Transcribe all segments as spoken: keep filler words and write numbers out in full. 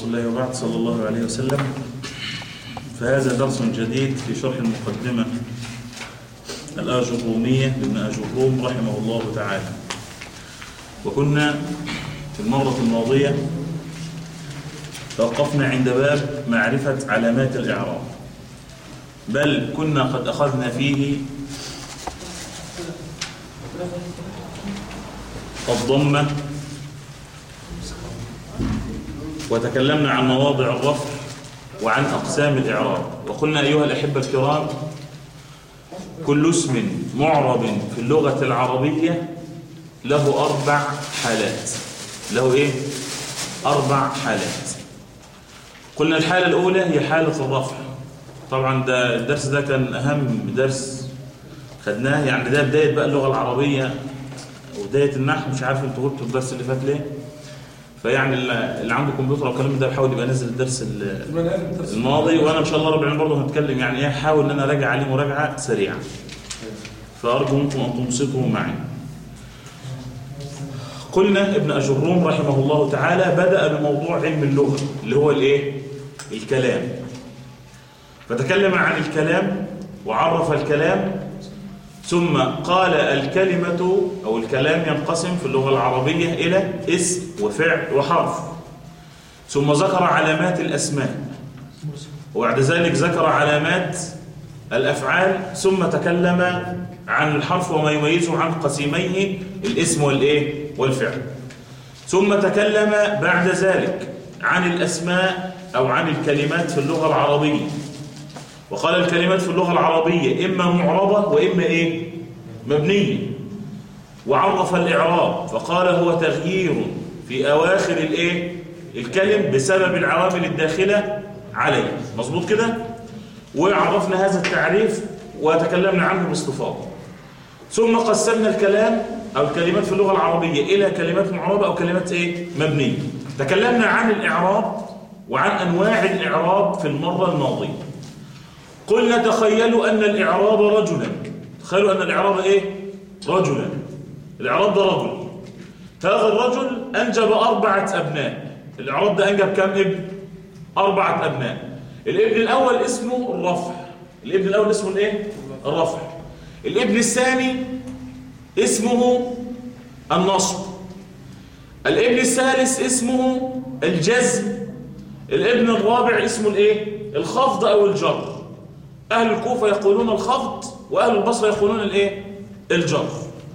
رسول الله وبعد صلى الله عليه وسلم. فهذا درس جديد في شرح المقدمة الآجرومية لابن أجروم رحمه الله تعالى. وكنا في المرة الماضية توقفنا عند باب معرفة علامات الإعراب، بل كنا قد أخذنا فيه الضمة، وتكلمنا عن مواضع الرفع وعن أقسام الإعراب. وقلنا أيها الأحبة الكرام، كل اسم معرب في اللغة العربية له أربع حالات. له إيه؟ أربع حالات. قلنا الحالة الأولى هي حالة الرفع. طبعا ده الدرس ده كان أهم درس خدناه، يعني ده بداية بقى اللغة العربية وبداية النحو. مش عارف انتوا قلتوا الدرس اللي فات ليه، فيعني اللي عنده كمبيوتر او كلام ده بيحاول يبقى نزل الدرس الماضي، وانا ان شاء الله رب العالمين برضه هنتكلم يعني ايه، حاول ان انا اراجع عليه مراجعه سريعه، فارجو منكم ان تنصتوا معي. قلنا ابن أجروم رحمه الله تعالى بدأ بموضوع علم اللغة اللي هو الايه؟ الكلام. فتكلم عن الكلام وعرف الكلام، ثم قال الكلمة أو الكلام ينقسم في اللغة العربية إلى اسم وفعل وحرف، ثم ذكر علامات الأسماء، وبعد ذلك ذكر علامات الأفعال، ثم تكلم عن الحرف وما يميزه عن قسيميه الاسم والإيه والفعل، ثم تكلم بعد ذلك عن الأسماء أو عن الكلمات في اللغة العربية، وقال الكلمات في اللغة العربية إما معربة وإما إيه مبنية، وعرف الإعراب فقال هو تغيير في أواخر الإيه الكلم بسبب العوامل الداخلة عليه. مظبوط كده؟ وعرفنا هذا التعريف وتكلمنا عنه باستفاضة. ثم قسمنا الكلام أو الكلمات في اللغة العربية إلى كلمات معربة أو كلمات إيه مبنية. تكلمنا عن الإعراب وعن أنواع الإعراب في المرة الماضية. قلنا تخيلوا أن الإعراب رجلا، تخيلوا أن الإعراب إيه؟ رجلا. الإعراب ده رجل، هذا الرجل أنجب أربعة أبناء. الإعراب ده أنجب كم ابن؟ أربعة أبناء. الابن الأول اسمه الرفع. الابن الأول اسمه الإيه؟ الرفع. الابن الثاني اسمه النصب. الابن الثالث اسمه الجزم. الابن الرابع اسمه الإيه؟ الخفض أو الجر. أهل الكوفة يقولون الخفض، وأهل البصرة يقولون الإيه؟ الجر.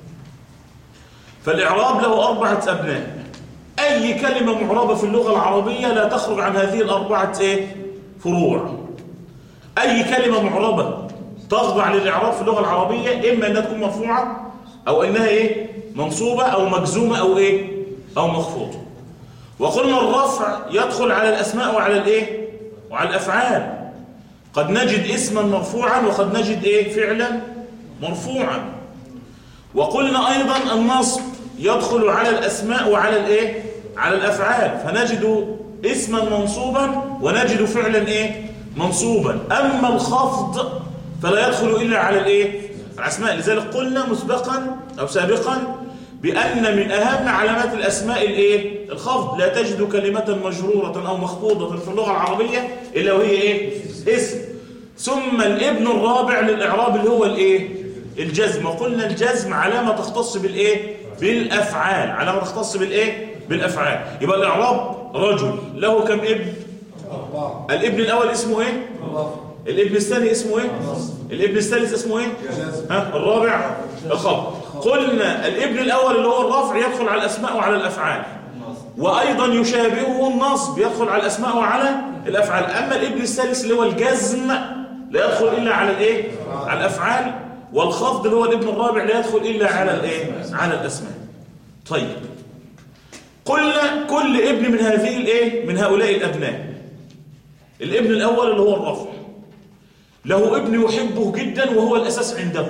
فالإعراب له أربعة أبناء. أي كلمة معربة في اللغة العربية لا تخرج عن هذه الأربعة إيه؟ فروع. أي كلمة معربة تخضع للإعراب في اللغة العربية إما أنها تكون مرفوعة أو أنها إيه؟ منصوبة أو مجزومة أو إيه؟ أو مخفوضة. وقلنا الرفع يدخل على الأسماء وعلى الإيه؟ وعلى الأفعال. قد نجد اسما مرفوعا وقد نجد ايه فعلا مرفوعا. وقلنا ايضا النصب يدخل على الاسماء وعلى الايه على الافعال، فنجد اسما منصوبا ونجد فعلا ايه منصوبا. اما الخفض فلا يدخل الا على الايه الاسماء. لذلك قلنا مسبقا او سابقا بان من اهم علامات الاسماء الايه الخفض. لا تجد كلمه مجروره او مخفوضه في اللغه العربيه الا وهي ايه اسم. ثم الابن الرابع للاعراب اللي هو الايه الجزم. وقلنا الجزم علامه تختص بالايه بالافعال، علامه تختص بالايه بالافعال. يبقى الاعراب رجل له كم ابن؟ أربعة. الابن الاول اسمه ايه؟ الرفع. الابن الثاني اسمه ايه؟ الابن الثالث اسمه ايه؟ ها الرابع الخفض. قلنا الابن الاول اللي هو الرفع يدخل على الاسماء وعلى الافعال، وايضا يشابهه النصب يدخل على الاسماء وعلى الافعال. اما الابن الثالث اللي هو الجزم لا يدخل الا على الايه على الافعال، والخفض اللي هو الابن الرابع لا يدخل الا على الايه على الاسماء. طيب قلنا كل ابن من هذه الايه من هؤلاء الابناء، الابن الاول اللي هو الرفع له ابن يحبه جدا وهو الاساس عنده.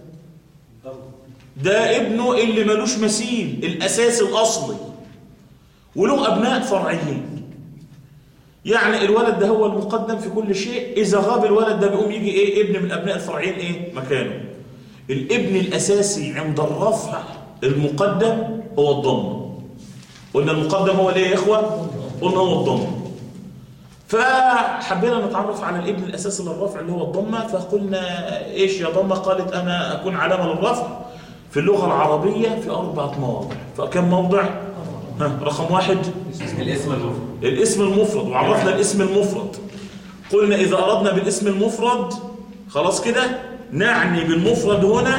ده ابنه اللي ملوش مثيل، الاساس الاصلي، وله ابناء فرعيين. يعني الولد ده هو المقدم في كل شيء، اذا غاب الولد ده بيقوم يجي ايه ابن من الابناء الفرعيين ايه مكانه. الابن الاساسي عند الرفع المقدم هو الضم. قلنا المقدم هو الايه يا اخوه؟ قلنا هو الضم. فحبينا نتعرف على الابن الأساسي للرفع اللي هو الضمة، فقلنا إيش يا ضمة؟ قالت أنا أكون علامة للرفع في اللغة العربية في أربعة مواضع. فكم موضع؟ ها رقم واحد الاسم المفرد. الاسم المفرد، وعرفنا الاسم المفرد. قلنا إذا أردنا بالاسم المفرد خلاص كده نعني بالمفرد هنا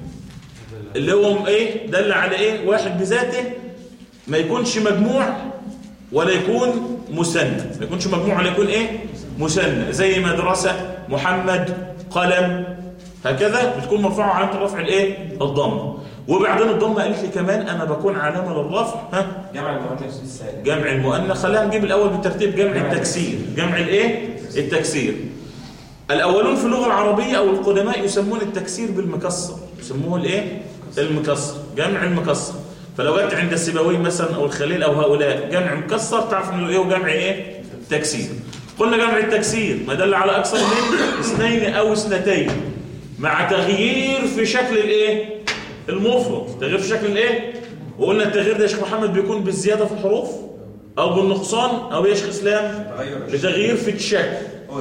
اللي هو إيه؟ دل على إيه؟ واحد بذاته، ما يكونش مجموع ولا يكون مثنى، ما يكونش مجموع ولا يكون إيه؟ مثنى، زي مدرسة، محمد، قلم، هكذا بتكون مرفوعة علامة الرفع الإيه؟ الضمة. وبعدين الضمة قالت لي كمان أنا بكون علامة للرفع ها؟ جمع المؤنث السالم. جمع المؤنث. خلينا نجيب الأول بالترتيب. جمع التكسير. جمع الإيه؟ التكسير. الأولون في اللغة العربية أو القدماء يسمون التكسير بالمكسر، يسموه الإيه؟ المكسر، جمع المكسر. فلو جت عند السيبوي مثلا أو الخليل أو هؤلاء جمع مكسر تعرف إنه إيه وجمع إيه؟ تكسير. قلنا جمع التكسير ما دل على أكثر من اثنين أو اثنتين مع تغيير في شكل الإيه؟ المفرد. تغيير في شكل الإيه؟ وقلنا التغيير ده يا شيخ محمد بيكون بالزيادة في الحروف أو بالنقصان أو يا شيخ إسلام بتغيير في الشكل.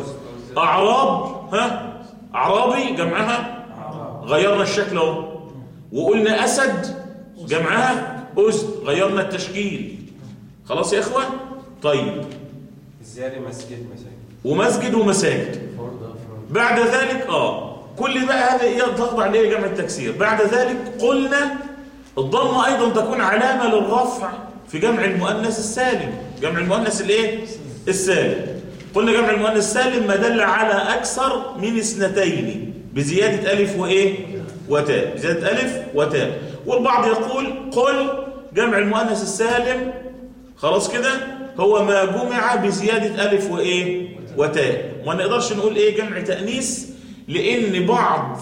أعراب ها؟ أعرابي جمعها غيرنا الشكل اهو. وقلنا أسد جمعها أسد غيرنا التشكيل. خلاص يا إخوة؟ طيب الزيادة مسجد مساجد ومسجد ومساجد. بعد ذلك آه كل بقى هذا إيه تخضع ليه جمع التكسير. بعد ذلك قلنا الضمة أيضا تكون علامة للرفع في جمع المؤنث السالم. جمع المؤنث الإيه؟ السالم. قلنا جمع المؤنث السالم ما دل على أكثر من اثنتين بزيادة ألف وإيه؟ وتاء. بزيادة ألف وتاء. والبعض يقول قل جمع المؤنث السالم خلاص كده هو ما جمع بزيادة ألف وإيه؟ وتاء. وما نقدرش نقول إيه جمع تأنيث لأن بعض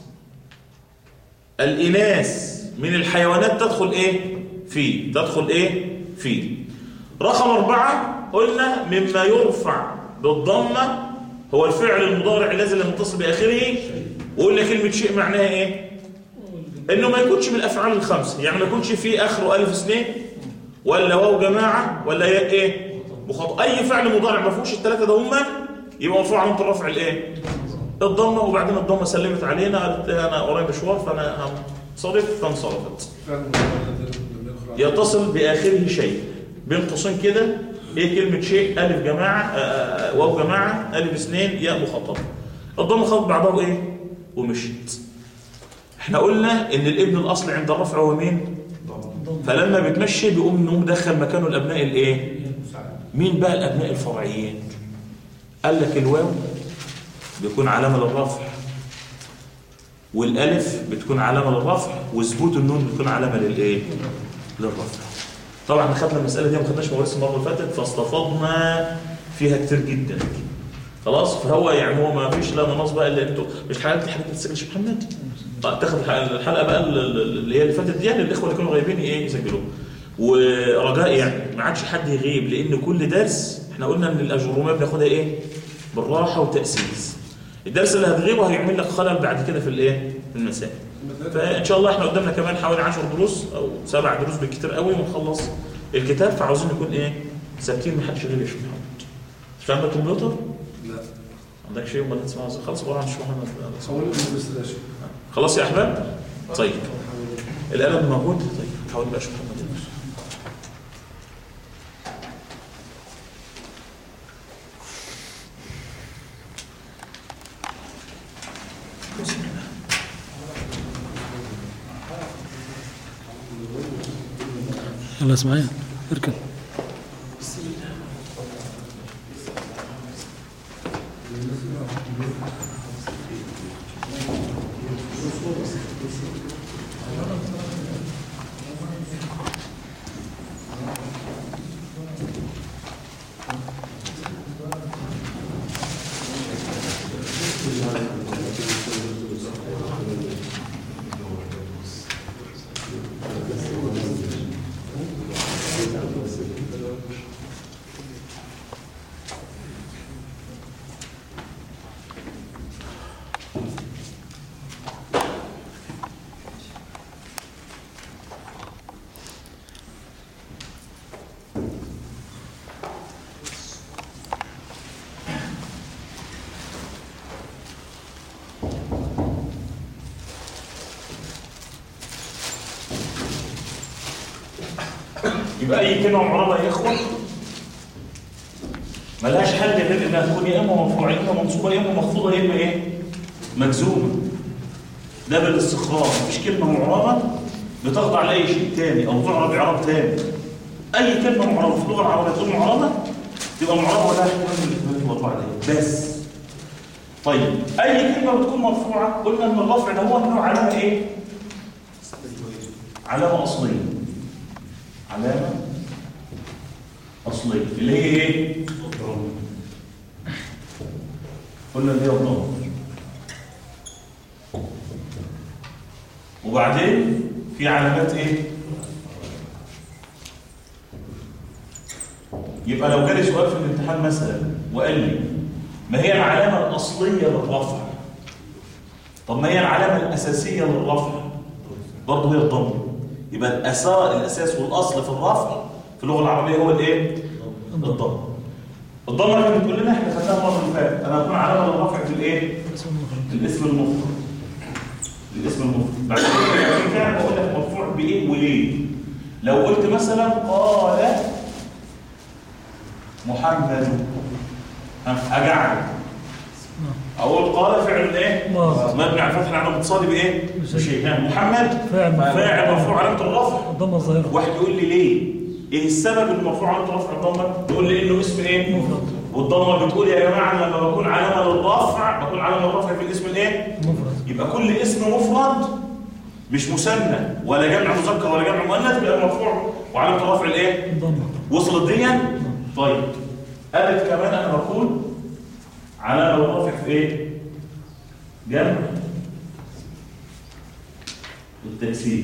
الإناث من الحيوانات تدخل إيه؟ فيه تدخل إيه؟ فيه. رقم أربعة قلنا مما يرفع بالضمة هو الفعل المضارع الذي لم يتصل بآخره. وقلنا كلمة شيء معناها إيه؟ إنه ما يكونش من الأفعال الخمسة، يعني ما يكونش فيه آخره ألف اثنين ولا واو جماعة ولا ياء إيه؟ مخاطب. أي فعل مضارع ما فيهوش الثلاثة ده هما يبقى مرفوع علامة الرفع الإيه؟ الضمة. وبعدين الضمة سلمت علينا قالت أنا ورايا مشوار فأنا هنصرف فانصرفت. يتصل بآخره شيء بين قوسين كده ايه كلمة شيء ألف جماعة واو جماعة ألف اثنين ياء مخاطب. الضمة خط بعضها ايه ومشيت. احنا قلنا ان الابن الاصلي عند الرفع هو مين؟ فلما بتمشي بيقوم انه مدخل مكانه الابناء الايه؟ مين بقى الابناء الفرعيين؟ قال لك الواو بيكون علامة للرفع والالف بتكون علامة للرفع وثبوت النون بتكون علامة للايه؟ للرفع. طبعا خدنا المسألة دي ما خدناش مواريث المرة اللي فاتت فاستفضنا فيها كتير جدا. خلاص فهو يعني هو ما فيش لا مناص بقى اللي انتوا مش حلقة الحلقة بتسجل يا شيخ محمد. تاخد الحلقة بقى اللي هي اللي فاتت دي يعني الاخوة اللي كانوا غايبين ايه يسجلوها. ورجاء يعني ما عادش حد يغيب لان كل درس احنا قلنا ان الاجروميه بناخدها ايه؟ بالراحة وتأسيس. الدرس اللي هتغيبه هيعمل لك خلل بعد كده في الايه؟ في المسائل. فإن شاء الله احنا قدامنا كمان حوالي عشر دروس أو سبع دروس بالكتير قوي ونخلص الكتاب. فعاوزين نكون إيه؟ ثابتين محدش يغيب يا شيخ محمد. مش عندك كمبيوتر؟ لا. عندك شيء ولا تسمعه؟ خلاص عبارة عن شيخ محمد. خلاص يا أحباب؟ طيب. القلم موجود؟ طيب حاول بقى شيخ محمد. يلا اسمعي اركن. يبقى اي كلمه معربه يا اخوه ملهاش حل غير انها تكون يا اما مرفوعه يا اما منصوبه يا اما مخفوضه يا اما ايه مجزومه. ده بالاستقرار. مفيش كلمه معربه بتخضع لاي شيء تاني او تعرب اعراب تاني. اي كلمه معربه في اللغه العربيه تكون معربه تبقى معربه ولا احتمال من الاحتمالات الاربعه دي بس. طيب اي كلمه بتكون مرفوعه قلنا ان الرفع ده هو انه علامه ايه؟ علامه اصليه. علامه اصليه اللي هي ايه؟ قلنا اللي هي الضمه. وبعدين في علامات ايه؟ يبقى لو جالي سؤال في الامتحان مثلا وقال لي ما هي العلامه الاصليه للرفع؟ طب ما هي العلامه الاساسيه للرفع؟ برضه هي الضمه. يبقى الاساس الاساس والاصل في الرفع في اللغه العربيه هو الايه؟ الضمه. الضمه كانت بتقول لنا احنا خدناها المره اللي فاتت انا هكون علامه للرفع في الايه؟ الاسم المفرد. الاسم المفرد. بعد كده فعلا بقول لك مرفوع بايه وليه. لو قلت مثلا قال محمد اجعل اقول قال فعل ايه؟ مبني على الفتح على متصل بايه؟ بشيء. محمد فاعل مرفوع علامه الرفع الضمه الظاهره. واحد يقول لي ليه؟ ايه السبب المرفوع علامه الرفع الضمه؟ يقول لي انه اسم ايه؟ مفرد. والضمه بتقول يا جماعه لما بكون علامه للرفع بكون علامه للرفع في الاسم الايه؟ مفرد. يبقى كل اسم مفرد مش مثنى ولا جمع مذكر ولا جمع مؤنث بيبقى مرفوع وعلامه الرفع الايه؟ الضمه. وصلت دي؟ طيب قالت كمان انا بكون علامه للرفع في ايه؟ جمع التكسير.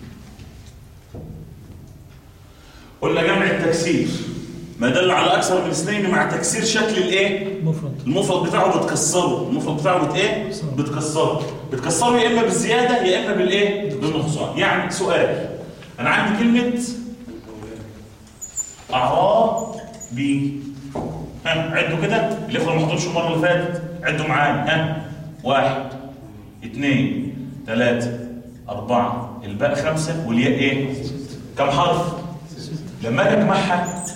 قلنا جمع التكسير ما دل على اكثر من اثنين مع تكسير شكل الايه؟ مفرد. المفرد بتاعه بتكسره. المفرد بتاعه بت ايه؟ بتكسره. بتكسره يا اما بالزياده يا اما بالايه؟ بالنقصان. يعني سؤال انا عندي كلمه اعرابي. ها عدوا كده الاخوه ما حضروش المره اللي فاتت عدوا معايا. ها واحد اثنين ثلاثه اربعه الباء خمسه والياء ايه؟ كم حرف؟ لما اجي اجمعها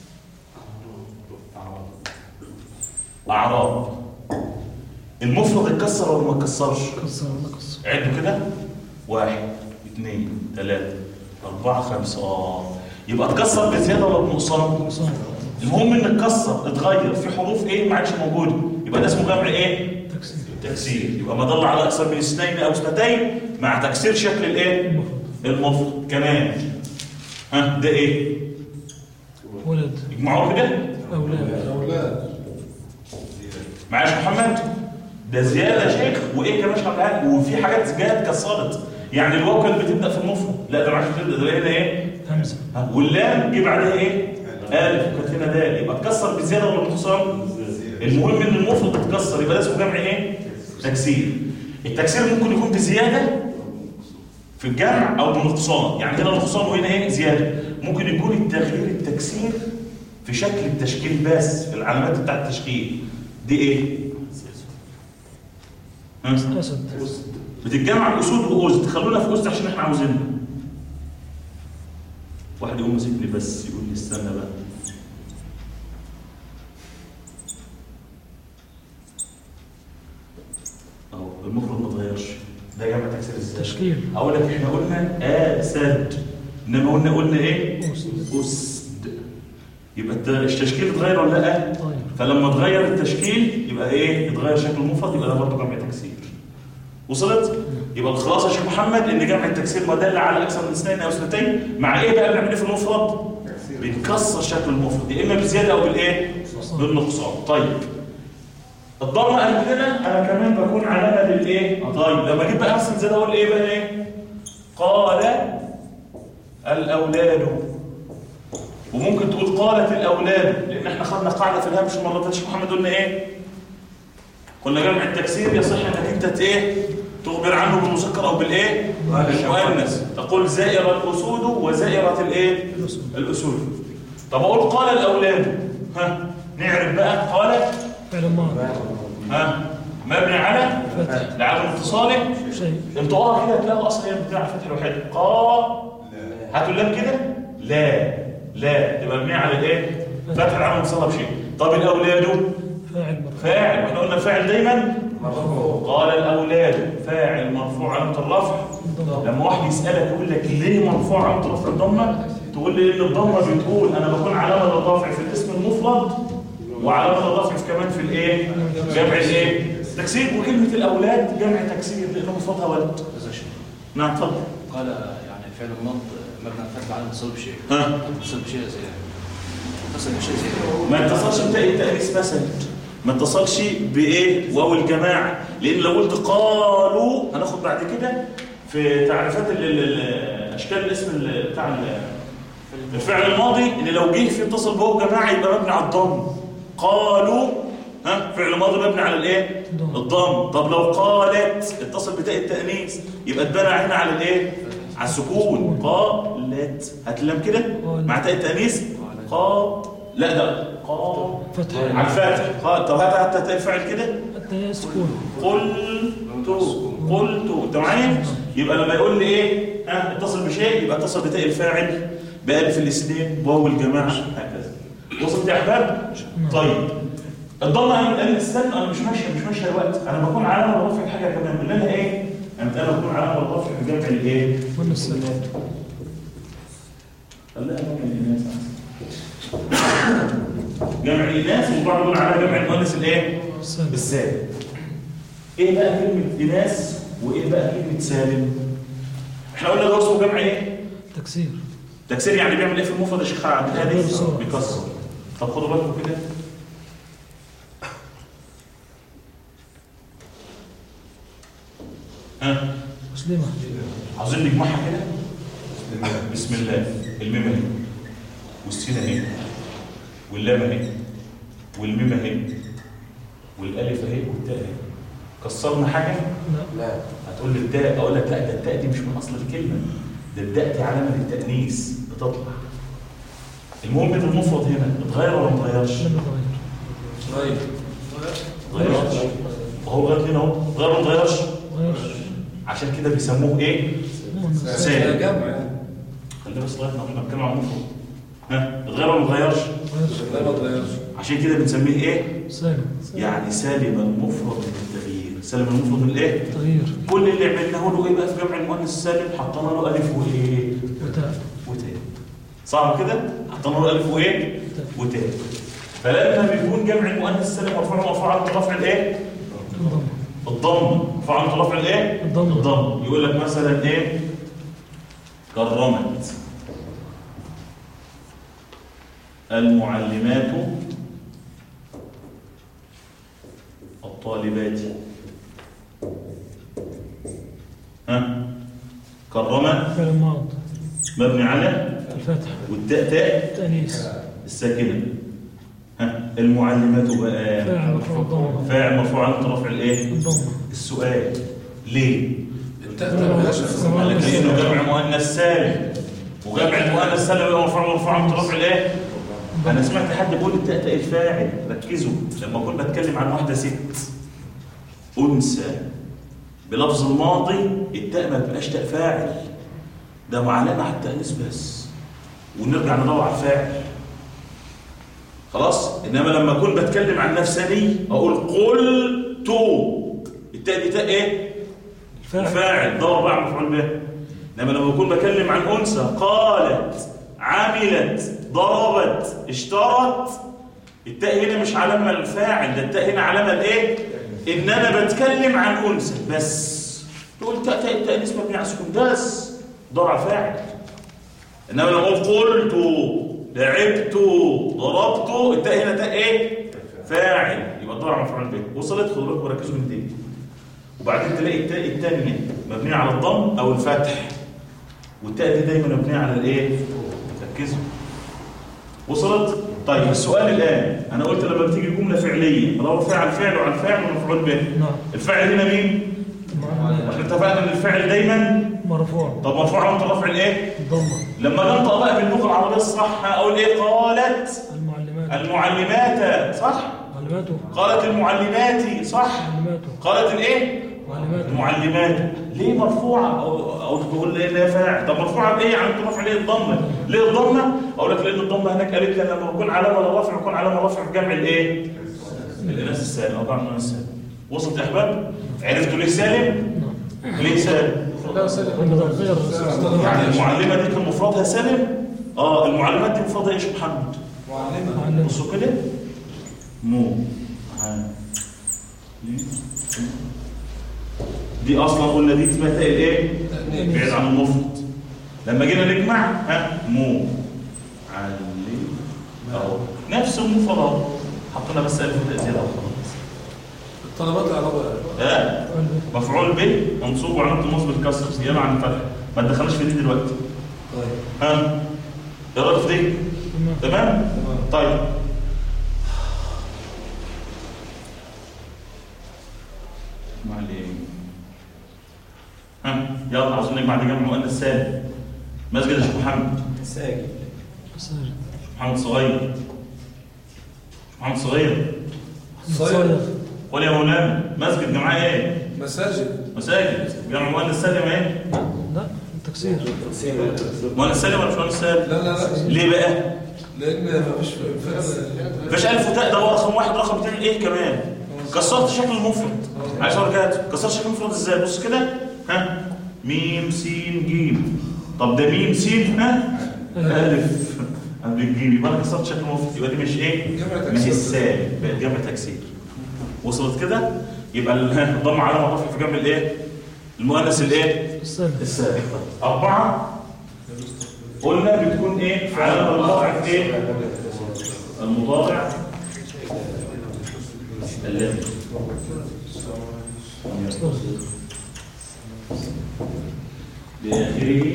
اعراب المفرد اتكسر ولا ما اتكسرش؟ كسر ولا كسر؟ عدوا كده واحد اثنين ثلاثه اربعه خمسه. اه يبقى اتكسر بزياده ولا بنقصان؟ المهم ان اتكسر اتغير في حروف ايه ما عادش موجوده يبقى ده اسمه جمع ايه؟ تكسير. تكسير. يبقى ما دل على اكثر من اثنين او اثنتين مع تكسير شكل الايه؟ المفرد. المفرد كمان. ها ده ايه؟ ولد. اجمعوا كده اولاد. أولاد. معاش محمد ده زياده يا شيخ. وايه كمان شغال وفي حاجات جايه اتكسرت. يعني الواو كانت بتبدا في المفرد لا ده ما عادش بتبدا ده هنا ايه؟ همزه. واللام جه بعدها ايه؟ الف وكانت هنا دال. يبقى اتكسر بزياده ولا بنقصان؟ المهم ان المفرد اتكسر يبقى ده اسمه جمع ايه؟ تكسير. التكسير ممكن يكون بزياده في الجمع او بنقصان. يعني هنا نقصان وهنا ايه؟ زياده. ممكن يكون التغيير التكسير في شكل التشكيل بس في العلامات بتاعت التشكيل. دي ايه؟ اسد. بتتجمع اسود واسد. خلونا في اسد عشان احنا عاوزينها. واحد يقوم ماسكني بس يقول لي استنى بقى. اهو المفرد ما اتغيرش. ده جمع تكسير ازاي؟ تشكيل. اقول لك احنا قلنا اسد انما قلنا قلنا ايه؟ اسد. اسد. يبقى التشكيل اتغير ولا لا؟ طيب. فلما اتغير التشكيل يبقى ايه؟ اتغير شكل المفرد يبقى ده برضه جمع تكسير. وصلت؟ يبقى الخلاصه يا شيخ محمد ان جمع التكسير ما دل على اكثر من اثنين او اثنتين مع ايه بقى بنعمل ايه في المفرد؟ بنكسر شكل المفرد يا اما بالزياده او بالايه؟ بالنقصان. طيب الضمه قال لنا انا كمان بكون علامه للايه؟ طيب لما اجيب بقى احسن زياده اقول ايه بقى ايه؟ قال الاولاد. وممكن تقول قالت الاولاد لان احنا خدنا قاعده في الهامش المره اللي فاتت محمد قلنا ايه؟ قلنا جمع التكسير يصح انك انت ايه؟ تخبر عنه بالمذكر او بالايه؟ بالمؤنث. تقول زائر الاسود وزائره الايه؟ الاسود. طب اقول قال الاولاد. ها نعرف بقى قال فعل ماضي. ها مبني على فتح. لعدم اتصاله شيء. انطقها كده تلاقي الاصل هي بتاع فتح الوحيد. قا هاتوا اللام كده لا لا تبقى مبنيه على الايه؟ فتح العلامه المتصله بشيء. طب الاولاد فاعل مرفوع. فاعل، واحنا قلنا الفاعل دايما مرفوع. قال الاولاد فاعل مرفوع علامه الرفع. لما واحد يسالك يقول لك ليه مرفوع علامه الرفع الضمه، تقول لي ان الضمه بتقول انا بكون علامه الرفع في الاسم المفرد وعلامه الرفع كمان في الايه؟ جمع الايه؟ تكسير. وكلمه الاولاد جمع تكسير لانه مفردها ولد. نعم اتفضل. قال يعني فعل الماض مبني على الفتح على اتصال بشيء. ها اتصل بشيء زي اتصل بشيء زي ما اتصلش بتاء التأنيث مثلا، ما اتصلش بايه؟ واو الجماعه. لان لو قلت قالوا هناخد بعد كده في تعريفات ال- ال- ال- اشكال الاسم ال- بتاع ال- الفعل الماضي ان لو جه في اتصل بواو جماعه يبقى مبني على الضم. قالوا ها فعل ماضي مبني على الايه؟ الضم. الضم. طب لو قالت اتصل بتاء التأنيث يبقى اتبنى هنا على الايه؟ على السكون. قالت هتلم كده مع تاء التأنيث قا لا ده قا فتح على الفاتح. قال طب هات هات الفعل كده حتى سكون. قلت قلت انت معايا؟ يبقى لما يقول لي ايه؟ ها اتصل بشيء يبقى اتصل بتاء الفاعل بألف الاثنين واو الجماعه هكذا. وصلت يا احباب؟ طيب الضمه انا متقال استنى انا مش ماشيه مش ماشيه الوقت، انا بكون علامه رفع حاجه كمان بنقول لها ايه؟ انا متقال بكون علامه رفع في جمع الايه؟ من السلام. خليها جمع الاناث جمع الاناث وبعض يقول على جمع المؤنث الايه؟ السلام. السالم. ايه بقى كلمه اناث وايه بقى كلمه سالم؟ احنا قلنا ده اسمه جمع ايه؟ تكسير. تكسير يعني بيعمل ايه في المفرد يا شيخ عبد الهادي؟ بيكسر. طب خدوا بالكم كده. ها مسلمة. عاوزين نجمعها كده. بسم الله. الميم اهي والسين اهي واللام اهي والميم اهي والالف اهي والتاء اهي. كسرنا حاجه؟ لا. لا. هتقول لي التاء، اقول لك لا ده التاء دي مش من اصل الكلمه، ده التاء دي علامه للتانيث بتطلع. المهم ان المفرد هنا اتغير ولا ما اتغيرش؟ لم يتغير. طيب. اتغيرش. وهو لغايه هنا اهو اتغير ولا ما اتغيرش؟ غير. عشان كده بيسموه ايه؟ سالم. جمع. خلينا بس لغايه ما احنا بنتكلم عن المفرد. ها اتغير ولا ما اتغيرش؟ غير. لا ما تغيرش. عشان كده بنسميه ايه؟ سالم. يعني سالم المفرد من التغيير. سالم المفرد من الايه؟ تغيير. كل اللي عملناه له ايه بقى في جمع المؤنث السالم؟ حطينا له الف وايه؟ وتاء. وتاء. صعب كده؟ حطينا له الف وايه؟ وتاء. وتاء. فلما بيكون جمع المؤنث السالم مرفوع مرفوع على رفع الايه؟ الضم. الضم. مرفوع على رفع الايه؟ الضم. الضم. يقول لك مثلا ايه؟ كرمت المعلمات الطالبات. ها كرم فعل ماض. مبني على الفتح. والتاء تاء تأنيث. الساكنه. ها المعلمات بقى فاعل مرفوع الضم. فاعل مرفوع على رفع الايه؟ الضم. السؤال ليه؟ الضم. قال لك لانه جمع مؤنث سالم، وجمع المؤنث سالم يبقى مرفوع مرفوع على رفع الايه؟ انا سمعت حد بيقول التاء تاء الفاعل. ركزوا لما كنت بتكلم عن واحده ست انثى بلفظ الماضي التاء ما بتبقاش تاء فاعل، ده معلمه على التانيث بس، ونرجع ندور على الفاعل. خلاص. انما لما اكون بتكلم عن نفساني اقول قلت التاء دي تاء ايه؟ الفاعل. فاعل دور بقى على مفعول به. انما لما اكون بكلم عن انثى قالت عملت ضربت اشترت التاء هنا مش علامه الفاعل، ده التاء هنا علامه الايه؟ ان انا بتكلم عن انثى بس. تقول تاء تاء التانيث مبني على السكون بس دور على فاعل. انما لما اقول قلت لعبت ضربت التاء هنا تاء ايه؟ فاعل، يبقى دور على مفعول به. وصلت؟ خدوا بالكم وركزوا من دي. وبعدين تلاقي التاء الثانيه مبنيه على الضم او الفتح، والتاء دي دايما مبنيه على الايه؟ ركزوا. وصلت؟ طيب السؤال الان انا قلت لما بتيجي جمله فعليه ادور فيها على الفعل وعلى الفاعل ومفعول به. نعم. الفاعل هنا مين؟ احنا اتفقنا ان الفاعل دايما مرفوع. طب مرفوع على رفع الايه؟ الضمة. لما ننطق بقى باللغه العربيه الصح اقول ايه؟ قالت المعلمات. المعلمات صح؟ معلماته. قالت المعلمات صح؟ معلماته. قالت الايه؟ معلماته. المعلمات. ليه مرفوعه او او تقول ليه لا فاعل؟ طب مرفوعه بايه؟ يعني رفع ليه الضمه؟ ليه الضمه؟ اقول لك لان الضمه هناك قالت لي لما يكون علامه للرفع يكون علامه رفع في جمع الايه؟ الاناث السالم او جمع الاناث السالم. وصلت يا احباب؟ عرفتوا ليه سالم؟ ليه سالم؟ لا سالم غير يعني المعلمه دي كان مفردها سالم؟ اه المعلمات دي مفردها ايش يا محمد؟ معلم. بصوا كده مو دي اصلا قلنا دي اسمها تاء الايه؟ بعيد عن المفرد. لما جينا نجمع ها مو علم اهو نفس المفرد حطينا بس الف وتاء زياده وخلاص. الطلبات العربيه ها مفعول به منصوب وعلامه النصب بالكسر زياده عن الفتح. ما تدخلش في دي دلوقتي. طيب ها ايه رايك في دي؟ تمام؟ طيب معلم ها يلا عاوزين نجمع دي جمع مؤنث سالم. مسجد يا شيخ محمد ساجد ساجد محمد صغير محمد صغير صغير قول يا مولانا مسجد جماعه ايه؟ مساجد مساجد جمع مؤنث سالم ايه؟ لا تكسير مؤنث سالم ولا مش مؤنث سالم؟ لا لا لا ليه بقى؟ لان مفيش فعل مفيش الف وتاء ده هو رقم واحد رقم اثنين ايه كمان؟ كسرت شكل المفرد. عايز ورقات كسرت شكل المفرد ازاي؟ بص كده ها ميم سين جيم. طب ده ميم سين ها الف قبل الجيم يبقى انا كسرت شكل المفرد يبقى دي مش ايه؟ مش السالب بقت جمع تكسير. وصلت كده؟ يبقى الضم علامه رفع في جمع الايه؟ المؤنث الايه؟ السالم السالب. أربعة قلنا بتكون ايه؟ علامه الرفع في ايه؟ المضارع الذي بآخره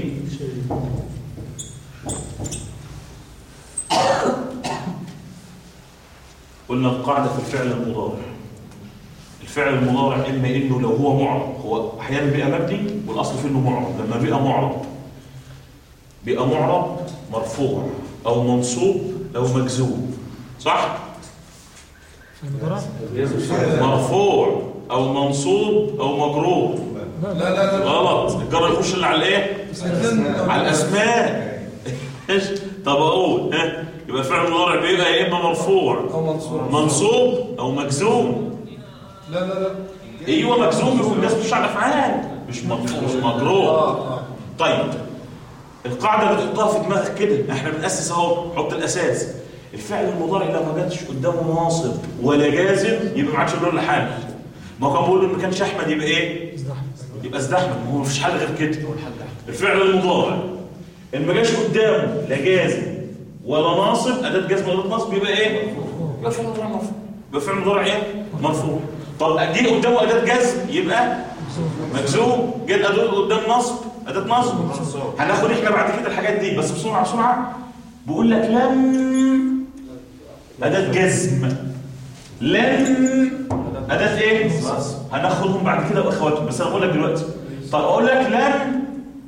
قلنا القاعدة في الفعل المضارع. الفعل المضارع إما إنه لو هو معرب هو أحيانا بيبقى مبني والأصل فيه إنه معرب. لما بيبقى معرب بيبقى معرب مرفوع أو منصوب أو مجزوم صح؟ المضارع مرفوع أو منصوب أو مجرور. لا لا لا غلط. الجر يخش اللي على الايه؟ على الاسماء. ايش؟ طب اقول ها يبقى الفعل المضارع بيبقى يا اما مرفوع او منصوب منصوب او مجزوم. لا لا لا ايوه مجزوم يكون جزم مش على افعال مش مش مجرور. طيب القاعده اللي تحطها في دماغك كده احنا بنأسس اهو حط الاساس. الفعل المضارع لو ما جاتش قدامه ناصب ولا جازم يبقى ما عادش له الا حل. ما كان بيقول ان ما كانش احمد يبقى ايه؟ يبقى ازدحمت. ما هو مفيش حل غير كده. الفعل المضارع ان ما جاش قدامه لا جازم ولا ناصب اداه جزم ولا ناصب يبقى ايه؟ يبقى فعل مضارع مرفوع. يبقى فعل مضارع ايه؟ مرفوع. طب جه قدامه اداه جزم يبقى مجزوم. جه قدام نصب اداه نصب. هناخد احنا بعد كده الحاجات دي بس بسرعه بسرعه. بقول لك لم اداه جزم لن اداه ايه؟ هناخدهم بعد كده واخواتهم بس انا بقول لك دلوقتي. طب اقول لك لن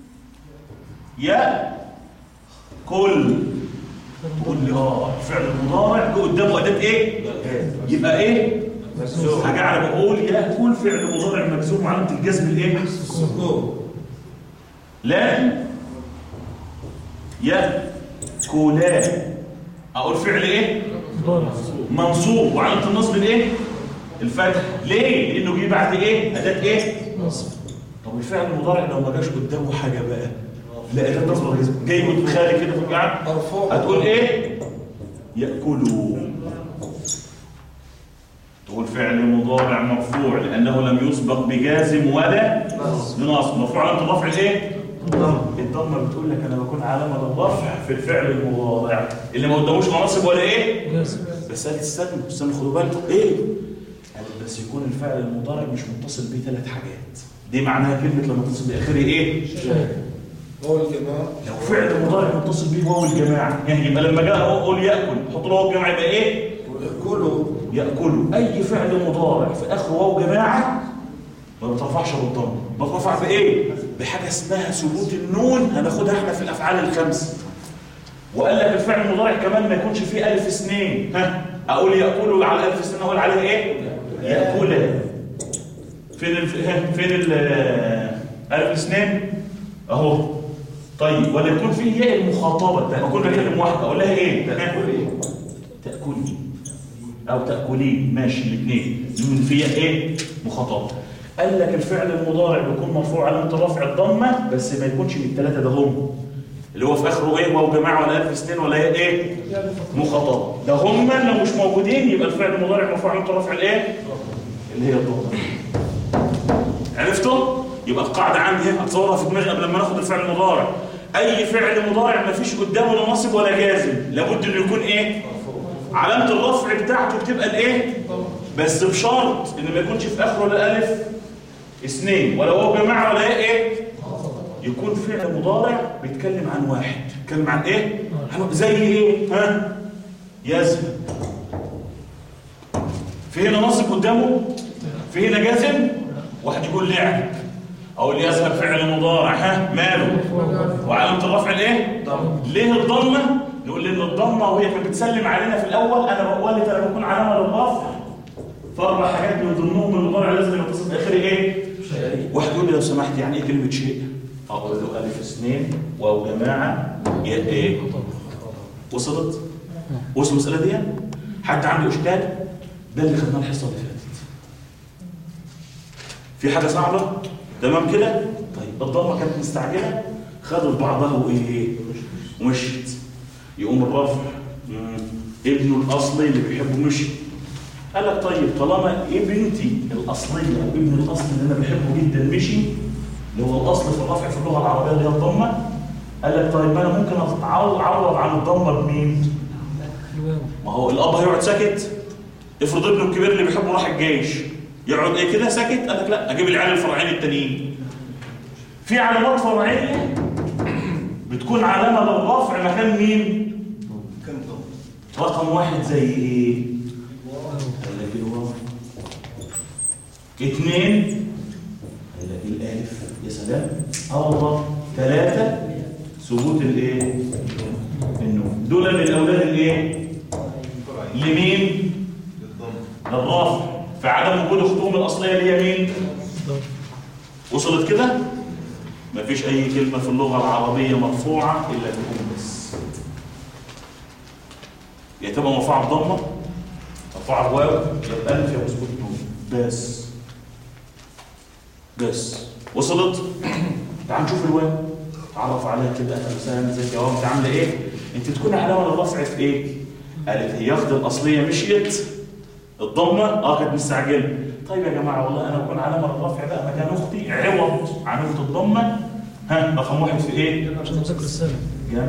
يا كل تقول لي اه فعل المضارع جه قدامه اداه ايه؟ يبقى ايه؟ حاجه على بقول ياكل فعل مضارع مجزوم علامه الجزم الايه؟ سكون. لن ياكلان اقول فعل ايه؟ منصوب وعلامه النصب الايه؟ الفتح. ليه؟ لانه جه بعد ايه؟ اداه ايه؟ نصب. طب الفعل المضارع لو ما جاش قدامه حاجه بقى لا اداه نصب ولا جزم جاي قدام خالي كده في القعد مرفوع هتقول ايه؟ ياكلوا. تقول فعل مضارع مرفوع لانه لم يسبق بجازم ولا بنصب. مرفوع علامه الرفع الايه؟ الضمه بتقول لك انا بكون علامه للرفع في الفعل المضارع اللي ما قداموش مناصب ولا ايه؟ جازم. بس قال استنوا استنوا خدوا بالكم ايه؟ قال بس يكون الفعل المضارع مش متصل بيه ثلاث حاجات. دي معناها كلمه لما تتصل باخره ايه؟ هو الجماعه. لو فعل مضارع متصل بيه واو الجماعه يعني يبقى لما جاء اقول ياكل حط له واو الجماعه يبقى ايه؟ كله ياكلوا. اي فعل مضارع في اخره واو جماعه ما بترفعش بالضم. بترفع بايه؟ بحاجه اسمها ثبوت النون هناخدها احنا في الافعال الخمسه. وقال لك الفعل المضارع كمان ما يكونش فيه الف اثنين. ها اقول ياكلوا على الف اثنين اقول عليها ايه؟ ياكلا. فين ال فين ال الف اثنين اهو طيب ولا يكون فيه ياء المخاطبه، ده اكون بكلم واحده اقول لها ايه؟ تأكلي. تاكلي او تاكلين، ماشي الاثنين من فيه ايه؟ مخاطبه. قال لك الفعل المضارع بيكون مرفوع علامه رفع الضمه بس ما يكونش من الثلاثه ده هم اللي هو في اخره ايه؟ واو جماعه ولا الف اثنين ولا ايه؟ مخاطبه. ده هم لو مش موجودين يبقى الفعل المضارع مرفوع علامه رفع الايه؟ اللي هي الضمه. عرفتوا؟ يبقى القاعده عندي هتصورها في دماغي قبل ما ناخد الفعل المضارع. اي فعل مضارع ما فيش قدامه لا ناصب ولا جازم، لابد انه يكون ايه؟ علامه الرفع بتاعته بتبقى الايه؟ بس بشرط ان ما يكونش في اخره لا الف اثنين ولا واو جماعه ولا ايه؟ يكون فعل مضارع بيتكلم عن واحد. بيتكلم عن ايه؟ عن زي ايه؟ ها؟ يذهب. في هنا ناصب قدامه؟ في هنا جازم؟ واحد يقول لعب او اللي يذهب فعل مضارع، ها ماله؟ وعلامه الرفع الايه؟ ليه الضمه؟ نقول ان الضمه وهي كانت بتسلم علينا في الاول انا بقولت انا بكون علامه للرفع فاربع حاجات من ضمنهم المضارع لازم يتصل باخر ايه؟ واحد يقول لي لو سمحت يعني ايه كلمه شيء؟ اقول له الف اثنين واو جماعه يا ايه؟ وصلت؟ وصل المساله دي؟ حد عنده اشكال؟ ده اللي خدناه الحصه اللي فاتت. في حاجه صعبه؟ تمام كده؟ طيب الضمه كانت مستعجله خدت بعضها وايه؟ ومشيت. يقوم الرفع ابنه الاصلي اللي بيحبه مشي. قال لك طيب طالما ابنتي الاصليه او ابن الاصلي اللي انا بحبه جدا مشي اللي هو الاصل في الرفع في اللغه العربيه اللي هي الضمه، قال لك طيب ما انا ممكن اعوض عن الضمه بمين؟ ما هو الاب هيقعد ساكت؟ افرض ابنه الكبير اللي بيحبه راح الجيش يقعد ايه كده ساكت؟ قال لك لا اجيب العيال الفرعين التانيين. في علامات فرعيه بتكون علامه للرفع مكان مين؟ رقم واحد زي ايه؟ قال لك الواو. اثنين قال لك الالف. يا سلام. الله. ثلاثه ثبوت الايه؟ النون. دول للاولاد الايه؟ لمين؟ للرافع. في عدم وجود اختهم الاصليه اللي هي مين؟ وصلت كده؟ مفيش اي كلمه في اللغه العربيه مرفوعه الا بهم بس. يا تبقى مرفوعه بضمه، مرفوعه بواو، يا بألف يا مسكوت نون بس. بس وصلت؟ تعال نشوف الواو. تعرف عليها كده اهلا وسهلا ازيك يا واو انت عامله ايه؟ انت تكون علامه للرفع في ايه؟ قالت هي ياخد الاصليه مشيت الضمه اه كانت مستعجله. طيب يا جماعه والله انا بكون علامه للرفع بقى مكان اختي عوض علامه الضمه. ها رقم واحد في ايه؟ عشان المذكر السالم. جمع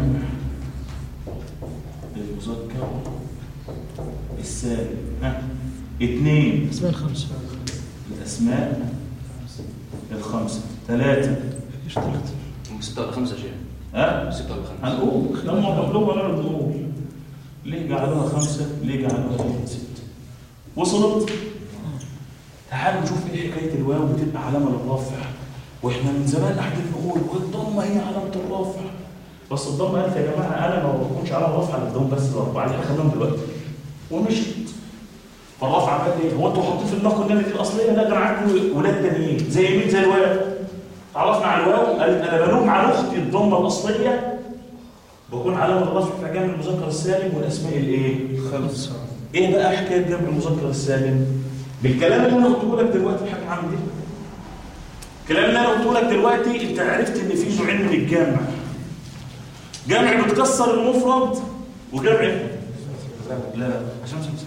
المذكر السالم. ها اثنين اسماء الخمسه. الاسماء الخمسه. ثلاثه ايش ثلاثه؟ ستة ولا خمسة شيء؟ ها ستة ولا خمسة؟ هنقول لما نقول ولا نقول ليه جعلوها خمسه؟ ليه جعلوها سته؟ وصلت؟ تعالوا نشوف ايه حكايه الواو بتبقى علامه للرفع. واحنا من زمان قاعدين نقول والضمه هي علامه الرفع. بس الضمه قالت يا جماعه انا ما بكونش علامه رفع للضم بس الاربعه اللي احنا خدناهم دلوقتي. ومشيت. فالرفع عمل ايه؟ هو انتوا حاطين في دماغكم ان دي الاصليه؟ لا ده انا عندي ولاد تانيين زي مين؟ زي الواو. عرفنا على الواو قالت انا بلوم على اختي الضمه الاصليه بكون علامه الرفع في جمع المذكر السالم والاسماء الايه؟ خمسة. ايه بقى حكايه جمع المذكر السالم؟ بالكلام اللي انا قلته لك دلوقتي الحاج عامل ايه؟ الكلام اللي انا قلته لك دلوقتي انت عرفت ان في نوعين من الجمع. جمع بتكسر المفرد وجمع لا لا عشان مش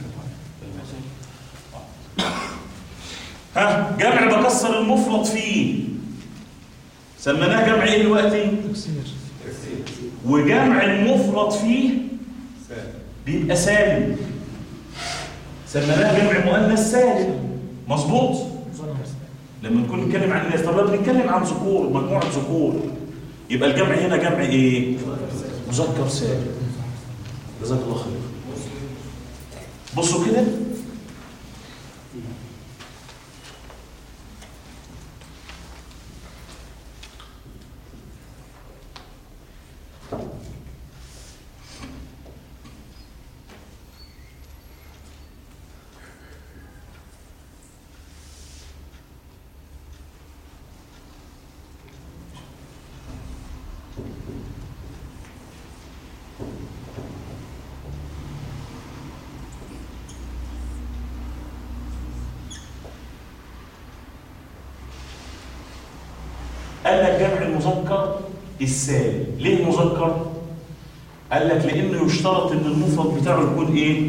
ها جمع بكسر المفرد فيه سميناه جمع ايه دلوقتي؟ تكسير. وجمع المفرد فيه بيبقى سالم سميناه جمع مؤنث سالم. مظبوط؟ لما نكون نتكلم عن الناس. طب لو بنتكلم عن ذكور مجموعه ذكور يبقى الجمع هنا جمع ايه؟ مذكر سالم. جزاك الله خير. بصوا كده قال لك جمع المذكر السالم. ليه مذكر؟ قال لك لانه يشترط ان المفرد بتاعه يكون ايه؟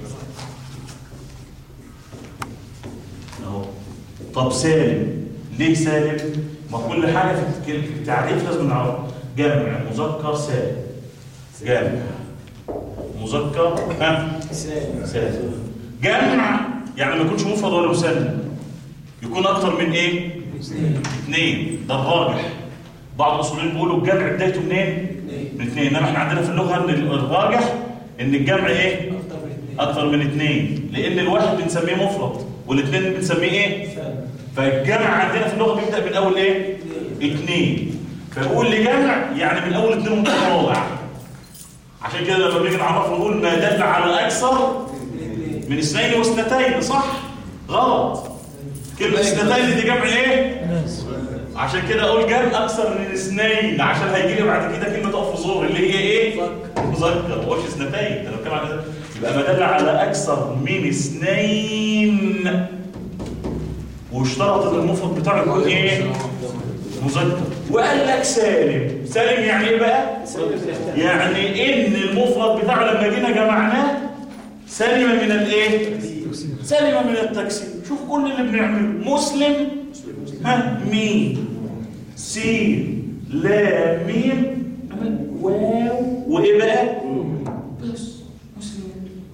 اهو. طب سالم، ليه سالم؟ ما كل حاجه في التعريف لازم نعرفها. جمع مذكر سالم، جمع مذكر ها سالم. جمع يعني ما يكونش مفرد ولا مسلم، يكون اكتر من ايه؟ اثنين. ده الراجح. بعض الاصوليين بيقولوا الجمع بدايته منين؟ من اثنين. انما احنا عندنا في اللغه ان الراجح ان الجمع ايه؟ اكتر من اثنين، لان الواحد بنسميه مفرد والاثنين بنسميه ايه؟ فالجمع عندنا في اللغه بيبدا من اول ايه؟ اثنين. فيقول لي جمع يعني من اول اثنين متطالع. عشان كده لما بنيجي نعرف نقول ما دل على اكثر من اثنين واثنتين، صح؟ غلط. كلمه اثنتين دي جمع ايه؟ عشان كده اقول جمع اكثر من اثنين، عشان هيجي لي بعد كده كلمه تقف في زور اللي هي ايه؟ مذكر. ما اقولش اثنتين، ده لو كان على يبقى ما دل على اكثر من اثنين واشترط ان المفرد بتاعه يكون ايه؟ مذكر. وقال لك سالم. سالم يعني ايه بقى؟ يعني ان المفرد بتاعه لما جينا جمعناه سلم من الايه؟ سلم من التكسير. شوف كل اللي بنعمله. مسلم ها ميم سين لام ميم واو وايه بقى؟ بس مسلم.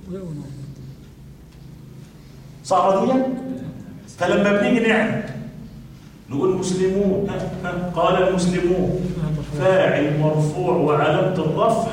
صعبه دي؟ فلما بنيجي نعمل نقول مسلمون ها ها قال المسلمون فاعل مرفوع وعلامه الرفع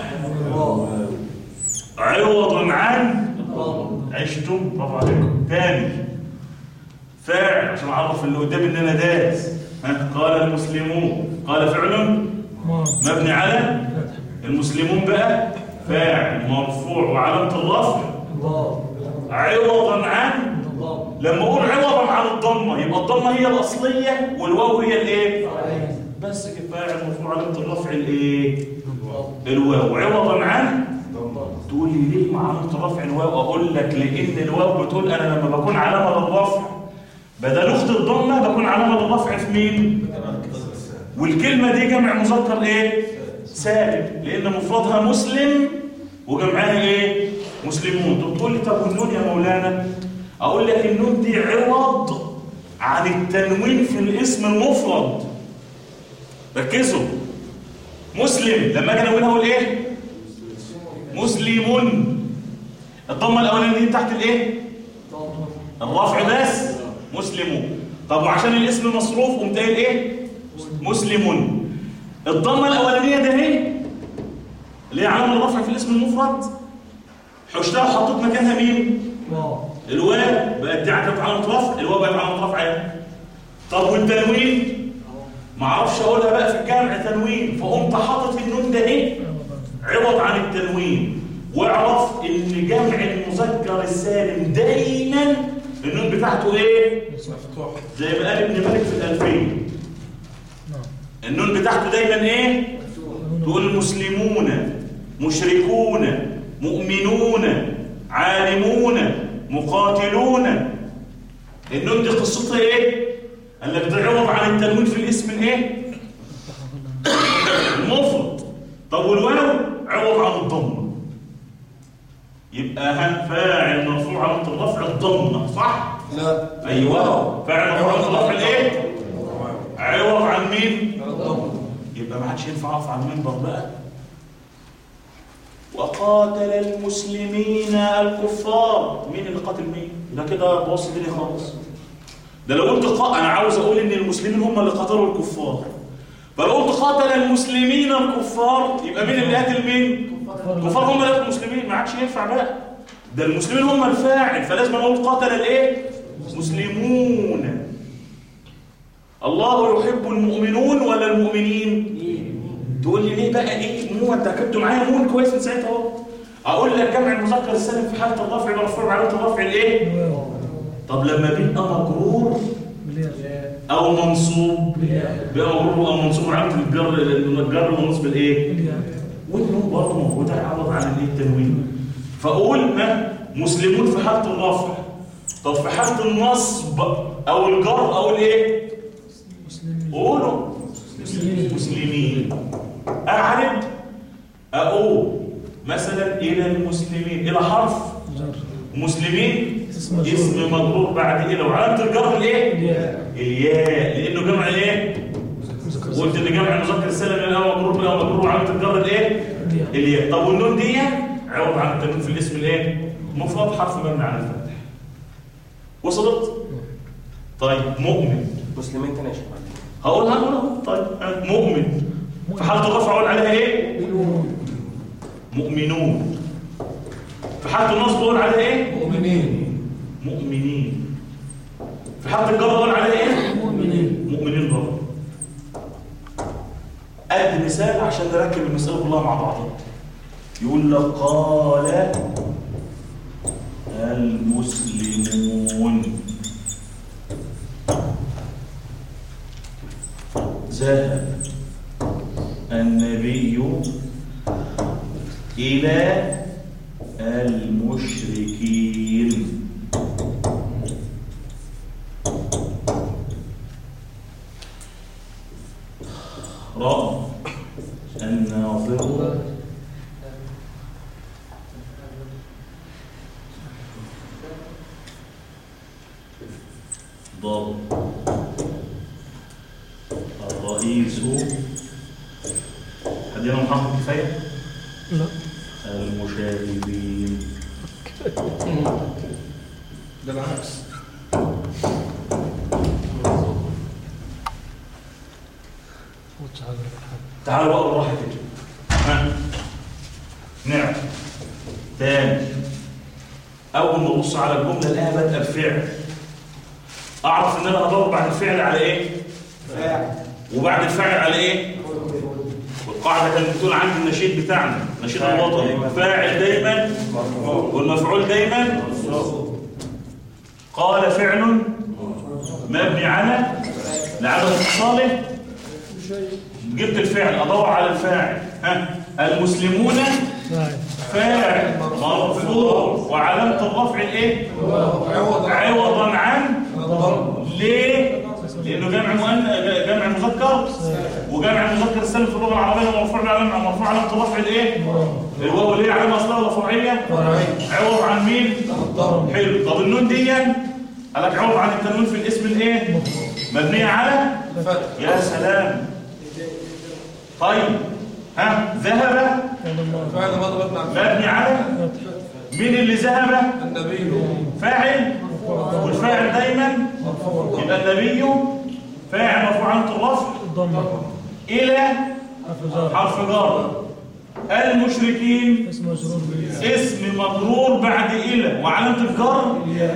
عوضا عن عشتم. برافو عليكم. تاني فاعل عشان اعرف اللي قدامي ان انا دارس. ها قال المسلمون قال فعل مبني على المسلمون بقى فاعل مرفوع وعلامه الرفع عوضا عن. لما اقول عوضا عن الضمه يبقى الضمه هي الاصليه والواو هي الايه؟ بس كده. فاعل مرفوع علامه الرفع الايه؟ الواو عوضا عن. تقول لي ليه مع علامه الرفع الواو؟ اقول لك لان الواو بتقول انا لما بكون علامه للرفع بدل اخت الضمه بكون علامه للرفع في مين؟ والكلمه دي جمع مذكر ايه؟ سالم، لان مفردها مسلم وجمعها ايه؟ مسلمون. طب تقول لي طب والنون يا مولانا؟ اقول لك النون دي عوض عن التنوين في الاسم المفرد. ركزوا. مسلم لما اجي انونها اقول ايه؟ مسلمون. الضمه الاولانيه دي تحت الايه؟ الرفع بس مسلمون. طب وعشان الاسم مصروف قمت قايل ايه؟ مسلمون. الضمه الاولانيه ده اهي اللي هي علامه الرفع في الاسم المفرد حشتها وحطيت مكانها مين؟ الواو. بقت دي علامه رفع، الواو بقت علامه رفع اهي. طب والتنوين ما اعرفش اقولها بقى في الجمع تنوين، فقمت حاطط النون ده اهي عوض عن التنوين. واعرف ان جمع المذكر السالم دايما النون بتاعته ايه؟ مفتوح. زي ما قال ابن مالك في الألفية. النون بتاعته دايما ايه؟ تقول مسلمون مشركون مؤمنون عالمون مقاتلون. النون دي قصتها ايه؟ قال لك ده عوض عن التنوين في الاسم الايه؟ المفرد. طب والواو عوض عن الضمه. يبقى ها فاعل مرفوع علامه الرفع الضمه، صح؟ لا. ايوه فاعل مرفوع علامه الرفع الايه؟ عوض عن مين؟ الضمه. يبقى ما عادش ينفع اقف على المنبر بقى وقاتل المسلمين الكفار. مين اللي قاتل مين؟ ده كده بوظ الدنيا خالص. ده لو قلت قا... انا عاوز اقول ان المسلمين هم اللي قتلوا الكفار، فلو قلت قاتل المسلمين الكفار يبقى مين اللي قاتل مين؟ الكفار هم اللي قتلوا المسلمين. ما عادش ينفع بقى. ده المسلمين هم الفاعل، فلازم اقول قاتل الايه؟ مسلمون. الله يحب المؤمنون ولا المؤمنين؟ تقول لي ليه بقى ايه مو؟ انت كتبت معايا مون كويس من ساعتها اهو. اقول لك جمع المذكر السالم في حاله الرفع مرفوع علامه الرفع الايه؟ طب لما بيبقى مجرور او منصوب بيبقى مجرور او منصوب علامه الجر الجر والنصب الايه؟ والنون برضه موجوده عوض عن الايه؟ التنوين. فاقول ما مسلمون في حاله الرفع. طب في حاله النصب او الجر او الايه؟ قولوا مسلمين. أعرب أقول مثلا إلى المسلمين، إلى حرف مسلمين اسم اسم مجرور بعد إلى، وعلامة الجر الإيه؟ الياء. الياء، لأنه جمع الإيه؟ قلت إن جمع المذكر السالم الأول مجرور بالأول مجرور، وعلامة الجر الإيه؟ الياء. طب والنون دي عوض عن التنوين في الاسم الإيه؟ مفرد حرف مبني على الفتح. وصلت؟ طيب مؤمن. مسلمين تاني يا شيخ. هقولها هقولها طيب مؤمن في حالة الرفع اقول عليها ايه؟ مؤمنون. في حالة النصب اقول عليها ايه؟ مؤمنين. مؤمنين. في حالة الجر اقول عليها ايه؟ مؤمنين. مؤمنين برضه. ادي مثال عشان نركب المسألة كلها مع بعضها. يقول لك قال المسلمون ذهب النبي إلى المشركين. رأى الناظر ضرب الرئيس. حدينا محمد كفاية؟ لا. المشاهدين. ده العكس. تعالوا بقى بالراحة كده. ها نعم تاني. أول ما أبص على الجملة الآن بدأ بفعل، أعرف إن أنا أدور بعد الفعل على إيه؟ فاعل. وبعد الفعل على إيه؟ والقاعدة كانت بتقول عندي النشيد بتاعنا، نشيد الوطن، فاعل دايما والمفعول دايما. قال فعل مبني على لعدم اتصاله. جبت الفعل أدور على الفاعل. ها المسلمون فاعل مرفوع وعلامة الرفع الايه؟ عوضا عن ليه؟ لأنه جمع مؤنث، جمع مذكر، وجمع المذكر السالم في اللغة العربية مرفوع علامة مرفوع علامة الرفع الايه؟ الواو ليه علامة أصلها ولا فرعية؟ عوض عن مين؟ حلو. طب النون دي قال لك عوض عن التنوين في الاسم الايه؟ مبنية على يا سلام. طيب ها ذهب فاعل مضرب مبني على مين اللي ذهب؟ النبي. فاعل، والفاعل دايما يبقى النبي فاعل مرفوع علامة الرفع إلى حرف جر. المشركين اسم مجرور بعد إلى وعلامة الجر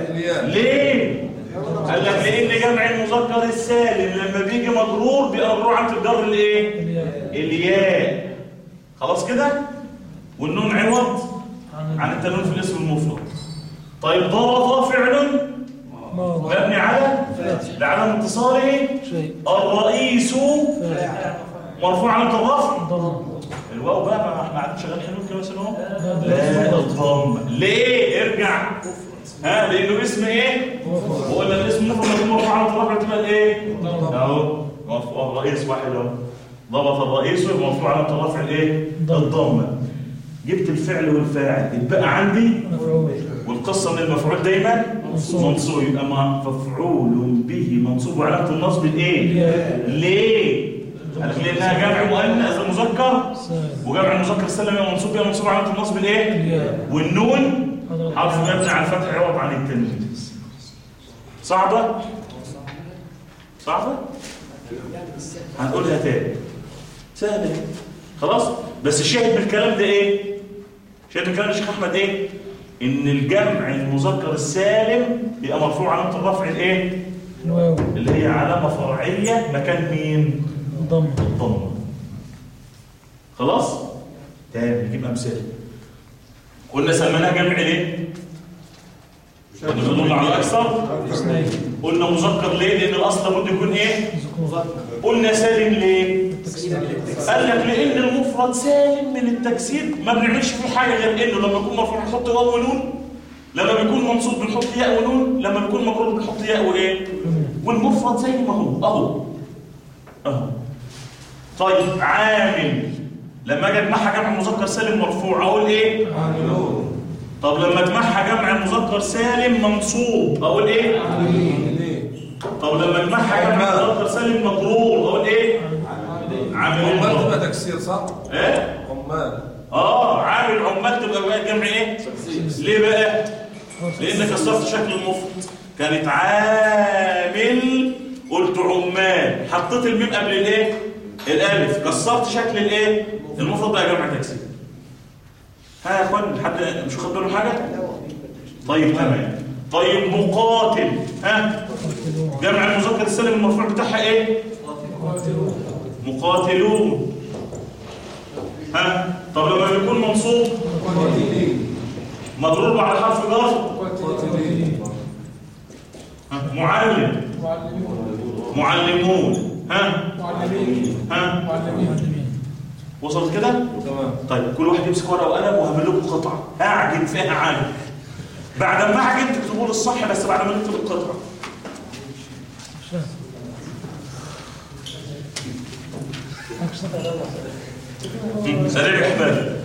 ليه؟ قال لك لأن جمع المذكر السالم لما بيجي مجرور بيبقى مجرور علامة الجر الايه؟ الياء. خلاص كده؟ والنون عوض عن التنوين في الاسم المفرد. طيب ضرب فعل مبني على لعدم اتصاله. الرئيس مرفوع علامة الرفع. الواو بقى ما احنا قاعدين شغالين حلوين كده مثلا اهو. لا الضم. ليه؟ ارجع. ها لانه اسم ايه؟ وقلنا الاسم مفرد لما يكون مرفوع علامة الرفع تبقى الايه؟ اهو مرفوع الرئيس واحد اهو. ضبط الرئيس مرفوع علامة الرفع الايه؟ الضمه. جبت الفعل والفاعل اتبقى عندي والقصه ان المفعول دايما منصوب، يبقى مفعول به منصوب وعلامه النصب الايه؟ ليه؟ قال لك لانها جمع مؤنث مذكر، وجمع المذكر السالم يبقى منصوب بها منصوب علامه النصب الايه؟ والنون حرف مبني على الفتح عوض عن التنوين. صعبه؟ صعبه؟ هنقولها تاني. سهله خلاص. بس الشاهد بالكلام ده ايه؟ شاهد بالكلام ده يا شيخ احمد ايه؟ ان الجمع المذكر السالم يبقى مرفوع علامه الرفع الايه؟ اللي هي علامه فرعيه مكان مين؟ ضم. الضمه. خلاص؟ تاني نجيب امثله. قلنا سميناها جمع ليه؟ قلنا بنقول على اكثر. قلنا مذكر ليه؟ لان الاصل لابد يكون ايه؟ قلنا سالم ليه؟ قال لك لان المفرد سالم من التكسير ما بنعملش فيه حاجه غير انه لما يكون مرفوع نحط واو ونون، لما بيكون منصوب بنحط ياء ونون، لما بيكون مجرور بنحط ياء وايه؟ والمفرد زي ما هو اهو اهو. طيب عامل لما اجي اجمعها جمع مذكر سالم مرفوع اقول ايه؟ عاملون. طب لما اجمعها جمع مذكر سالم منصوب اقول ايه؟ عاملين. طب لما اجمعها جمع مذكر سالم مجرور اقول ايه؟ عاملين. عمال تبقى تكسير صح؟ ايه؟ عمال. اه عامل عمال تبقى بقى جمع ايه؟ ليه بقى؟ لان كسرت شكل المفرد. كانت عامل قلت عمال، حطيت الميم قبل الايه؟ الالف، كسرت شكل الايه؟ المفرد بقى جمع تكسير. ها يا اخوان حد مش واخد باله حاجه؟ طيب تمام. طيب مقاتل، ها؟ جمع المذكر السالم المرفوع بتاعها ايه؟ مقاتلون. ها؟ طب لما يكون منصوب مضروب على حرف جر معلم معلمون. ها؟ ها؟ وصلت كده؟ تمام. طيب كل واحد يمسك ورقه وقلم وهعمل لكم قطعه هعجن فيها عالم. بعد ما اعجن تكتبوا لي الصح بس بعد ما نكتب القطعه. سريع يا حبايبي.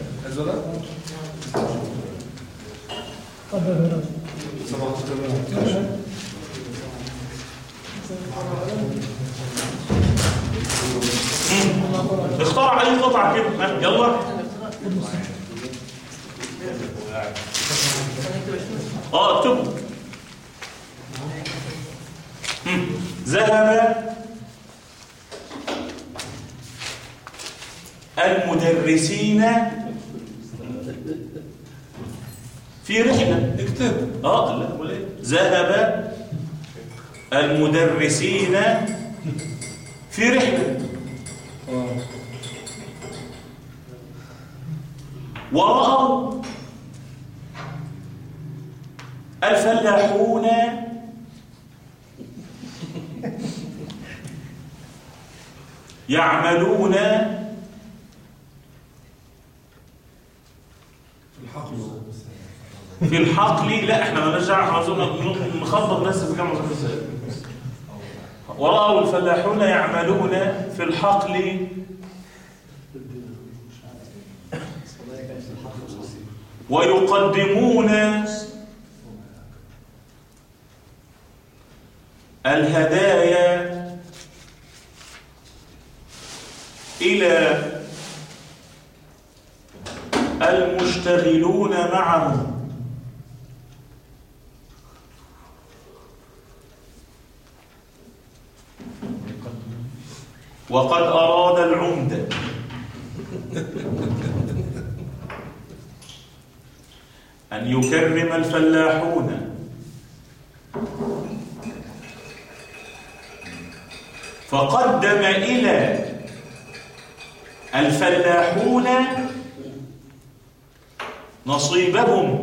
اختار اي قطعه كده. ها يلا. اه اكتبوا. ذهب المدرسين في رحلة. اكتب. اه لا ولا ايه؟ ذهب المدرسين في رحلة. اه. ورأوا الفلاحون يعملون في الحقل. لا احنا ما نرجع، احنا عاوزين نخبط ناس في جامعة الزهراء. ورأوا الفلاحون يعملون في الحقل ويقدمون الهدايا إلى المشتغلون معهم. وقد أراد العمدة أن يكرم الفلاحون فقدم إلى الفلاحون نصيبهم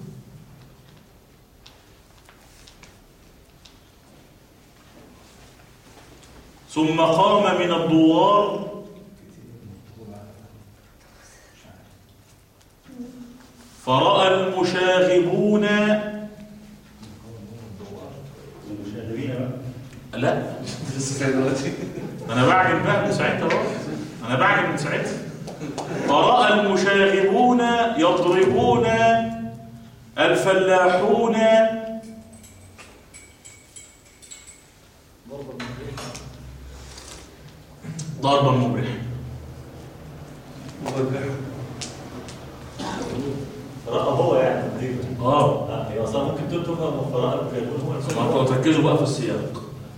ثم قام من الدوار فرأى المشاغبون. لا انا بعجب بقى من ساعتها بقى. انا بعجب من ساعتها. فرأى المشاغبون يضربون الفلاحون ضربا مبرحا. رأى هو يعني اه اه هي اصلا ممكن تفهم فرأى المشاهدون هو انتوا تركزوا بقى في السياق.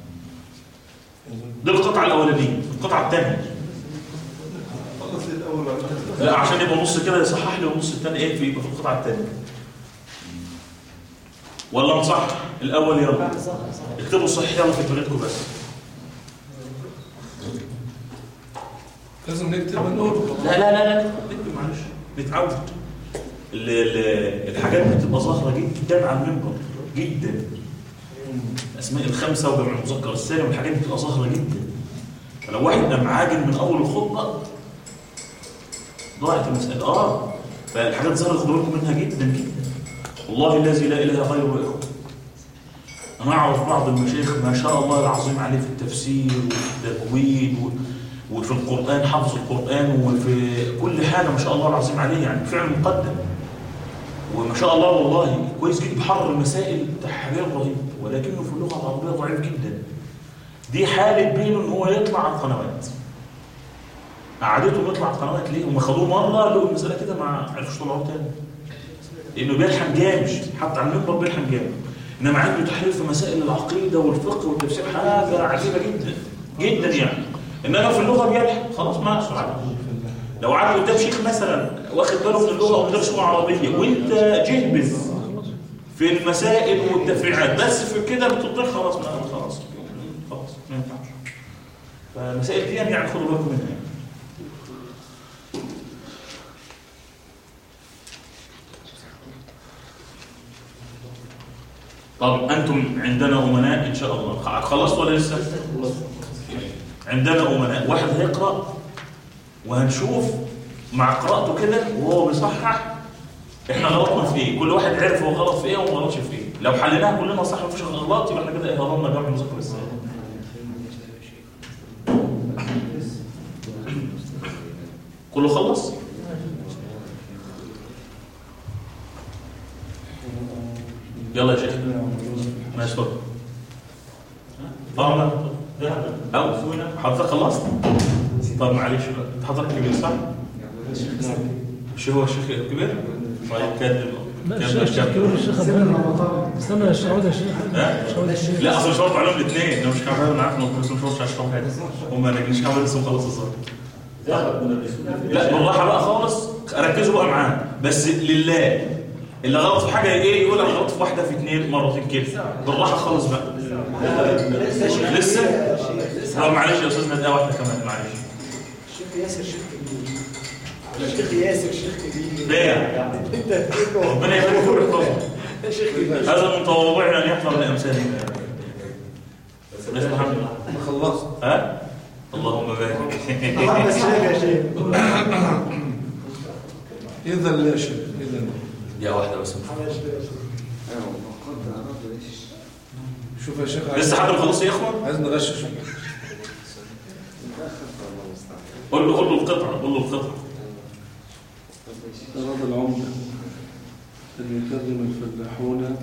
دي القطعه الاولانيه. القطعه الثانيه لا عشان يبقى نص كده يصحح لي والنص الثاني ايه في يبقى في القطعه الثانيه. ولا نصح الاول؟ يلا اكتبوا الصحيح يلا في دماغكم بس. لازم نكتب ونقول. لا لا لا لا نكتب معلش نتعود. ال- ال- الحاجات بتبقى ظاهره جدا على المنبر جدا. اسماء الخمسه وجمع المذكر السالم والحاجات دي بتبقى ظاهره جدا. فلو واحد قام عاجل من اول الخطبه ضاعت المساله. اه فالحاجات ظاهره خدوا بالكم منها جدا جدا. والله الذي لا اله غيره يا اخوان. انا اعرف بعض المشايخ ما شاء الله العظيم عليه في التفسير والتأويل وفي القرآن حفظ القرآن، وفي كل حاجة ما شاء الله العظيم عليه، يعني فعلا مقدم وما شاء الله والله كويس جدا، بيحرر المسائل تحرير رهيب، ولكنه في اللغة العربية ضعيف جدا. دي حالة بينه ان هو يطلع على القنوات. قعدته يطلع على القنوات ليه؟ هم خدوه مرة لقوا المسألة كده ما عرفوش طلعوه تاني. لأنه بيلحم جامد، حتى على المنبر بيلحم جامد. إنما عنده تحرير في مسائل العقيدة والفقه والتفسير حاجة عجيبة جدا جدا يعني. إنما في اللغة بيلحم خلاص ما أسرع. لو قعدت قدام شيخ مثلا واخد باله من اللغة ومدرس لغة عربية وأنت جهبذ في المسائل والتفريعات، بس في كده بتطيح خلاص ما خلاص خلاص ما ينفعش. فالمسائل دي يعني خدوا بالكم منها. طب أنتم عندنا أمناء إن شاء الله. خلصت ولا لسه؟ عندنا أمناء، واحد هيقرأ وهنشوف مع قراءته كده وهو بيصحح إحنا غلطنا في إيه، كل واحد عرف هو غلط في إيه وما غلطش في إيه. لو حليناها كلنا صح مفيش غلط يبقى إحنا كده إيه هضمنا جمع مذاكرة السنة. كله خلص؟ يلا يا شيخ ماشي اتفضل. اه لا او حضرتك خلصت؟ طب معلش بقى حضرتك كبير صح؟ مش هو الشيخ الكبير؟ طيب كذب لا الشيخ الكبير الشيخ ابراهيم. استنى يا شيخ عود يا شيخ. لا اصل مش شرط عليهم الاثنين، انا مش كعبان انا عارف انه بس مش شرط عشان حاجه هم انا مش كعبان لسه مخلص الظاهر. لا بالراحه بقى خالص، ركزوا بقى معاه بس لله. اللي غلط في حاجه ايه يقول انا غلطت في واحده في اثنين مرتين كده بالراحه خالص بقى. لسه طب معلش يا استاذنا دقيقه واحده كمان معلش. الشيخ ياسر شيخ كبير. الشيخ ياسر شيخ كبير. ليه؟ ربنا يبارك فيك ويحفظك. هذا من تواضعنا ان يحضر لامثالنا. بس محمد ما خلصت. ها؟ اللهم بارك. محمد الشيخ يا شيخ. اذا لا شيء اذا يا واحده بس. شوف يا شيخ لسه حد مخلص يا اخوان؟ عايز نغشش. قول له قول له القطعه قول له القطعه. أراد العمدة أن يكرم الفلاحون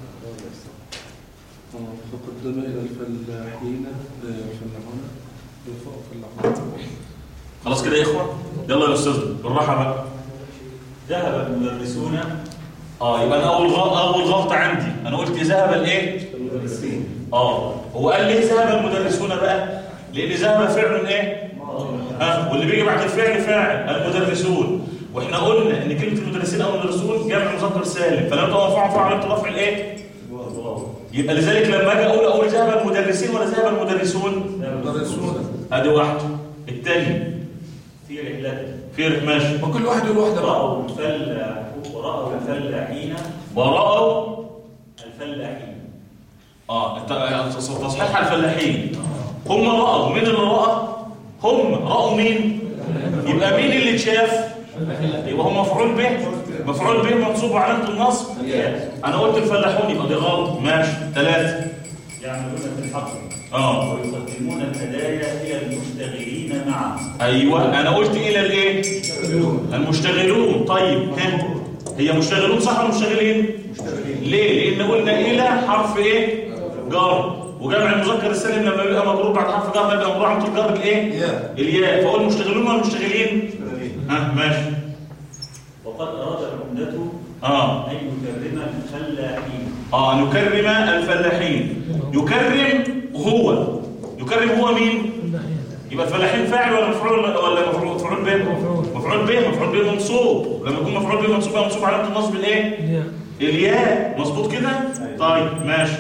فقدم إلى الفلاحين الفلاحون الفلاحون. خلاص كده يا اخوان؟ يلا يا استاذ بالراحه بقى. ذهب المدرسون. اه يبقى انا اول غلطه اول غلطه عندي انا قلت ذهب الايه؟ المدرسين. اه هو قال لي ذهب المدرسون بقى لان ذهب فعل ايه؟ ها واللي بيجي بعد الفعل فاعل المدرسون، واحنا قلنا ان كلمه المدرسين او المدرسون جمع مذكر سالم فلما ترفعوا فعل رفع الايه؟ يبقى لذلك لما اجي اقول اقول ذهب المدرسين ولا ذهب المدرسون؟ المدرسون. ادي واحده. الثاني في رحلته. في ماشي. وكل واحد يقول واحده بقى. رأوا الفلاح ورأوا الفلاحين. ورأوا الفلاحين. اه تصحيح الفلاحين. هم رأوا، مين اللي رأى؟ هم رأوا مين؟ يبقى مين اللي اتشاف؟ يبقى هو مفعول به. مفعول به منصوب علامة النصب. انا قلت الفلاحون يبقى دي غلط. ماشي. ثلاثة يعملون في الحقل. اه ويقدمون الهدايا الى المشتغلين معه. ايوه انا قلت الى الايه؟ المشتغلون. طيب ها هي مشتغلون صح ولا مشتغلين؟ مشتغلين. ليه؟ لان قلنا الى حرف ايه؟ جر، وجمع المذكر السالم لما بيبقى مجرور بعد حرف جر يبقى مجرور عن الجر الايه؟ الياء. فاقول مشتغلون ولا مشتغلين؟ ها ماشي. وقد اراد العمدة اه ان يكرم الفلاحين. اه نكرم الفلاحين. يكرم هو يكرم هو مين؟ يبقى الفلاحين فاعل ولا مفعول ولا مفعول مفعول به؟ مفعول به. مفعول به منصوب. لما يكون مفعول به منصوب منصوب علامه النصب الايه؟ الياء. مظبوط كده؟ طيب ماشي.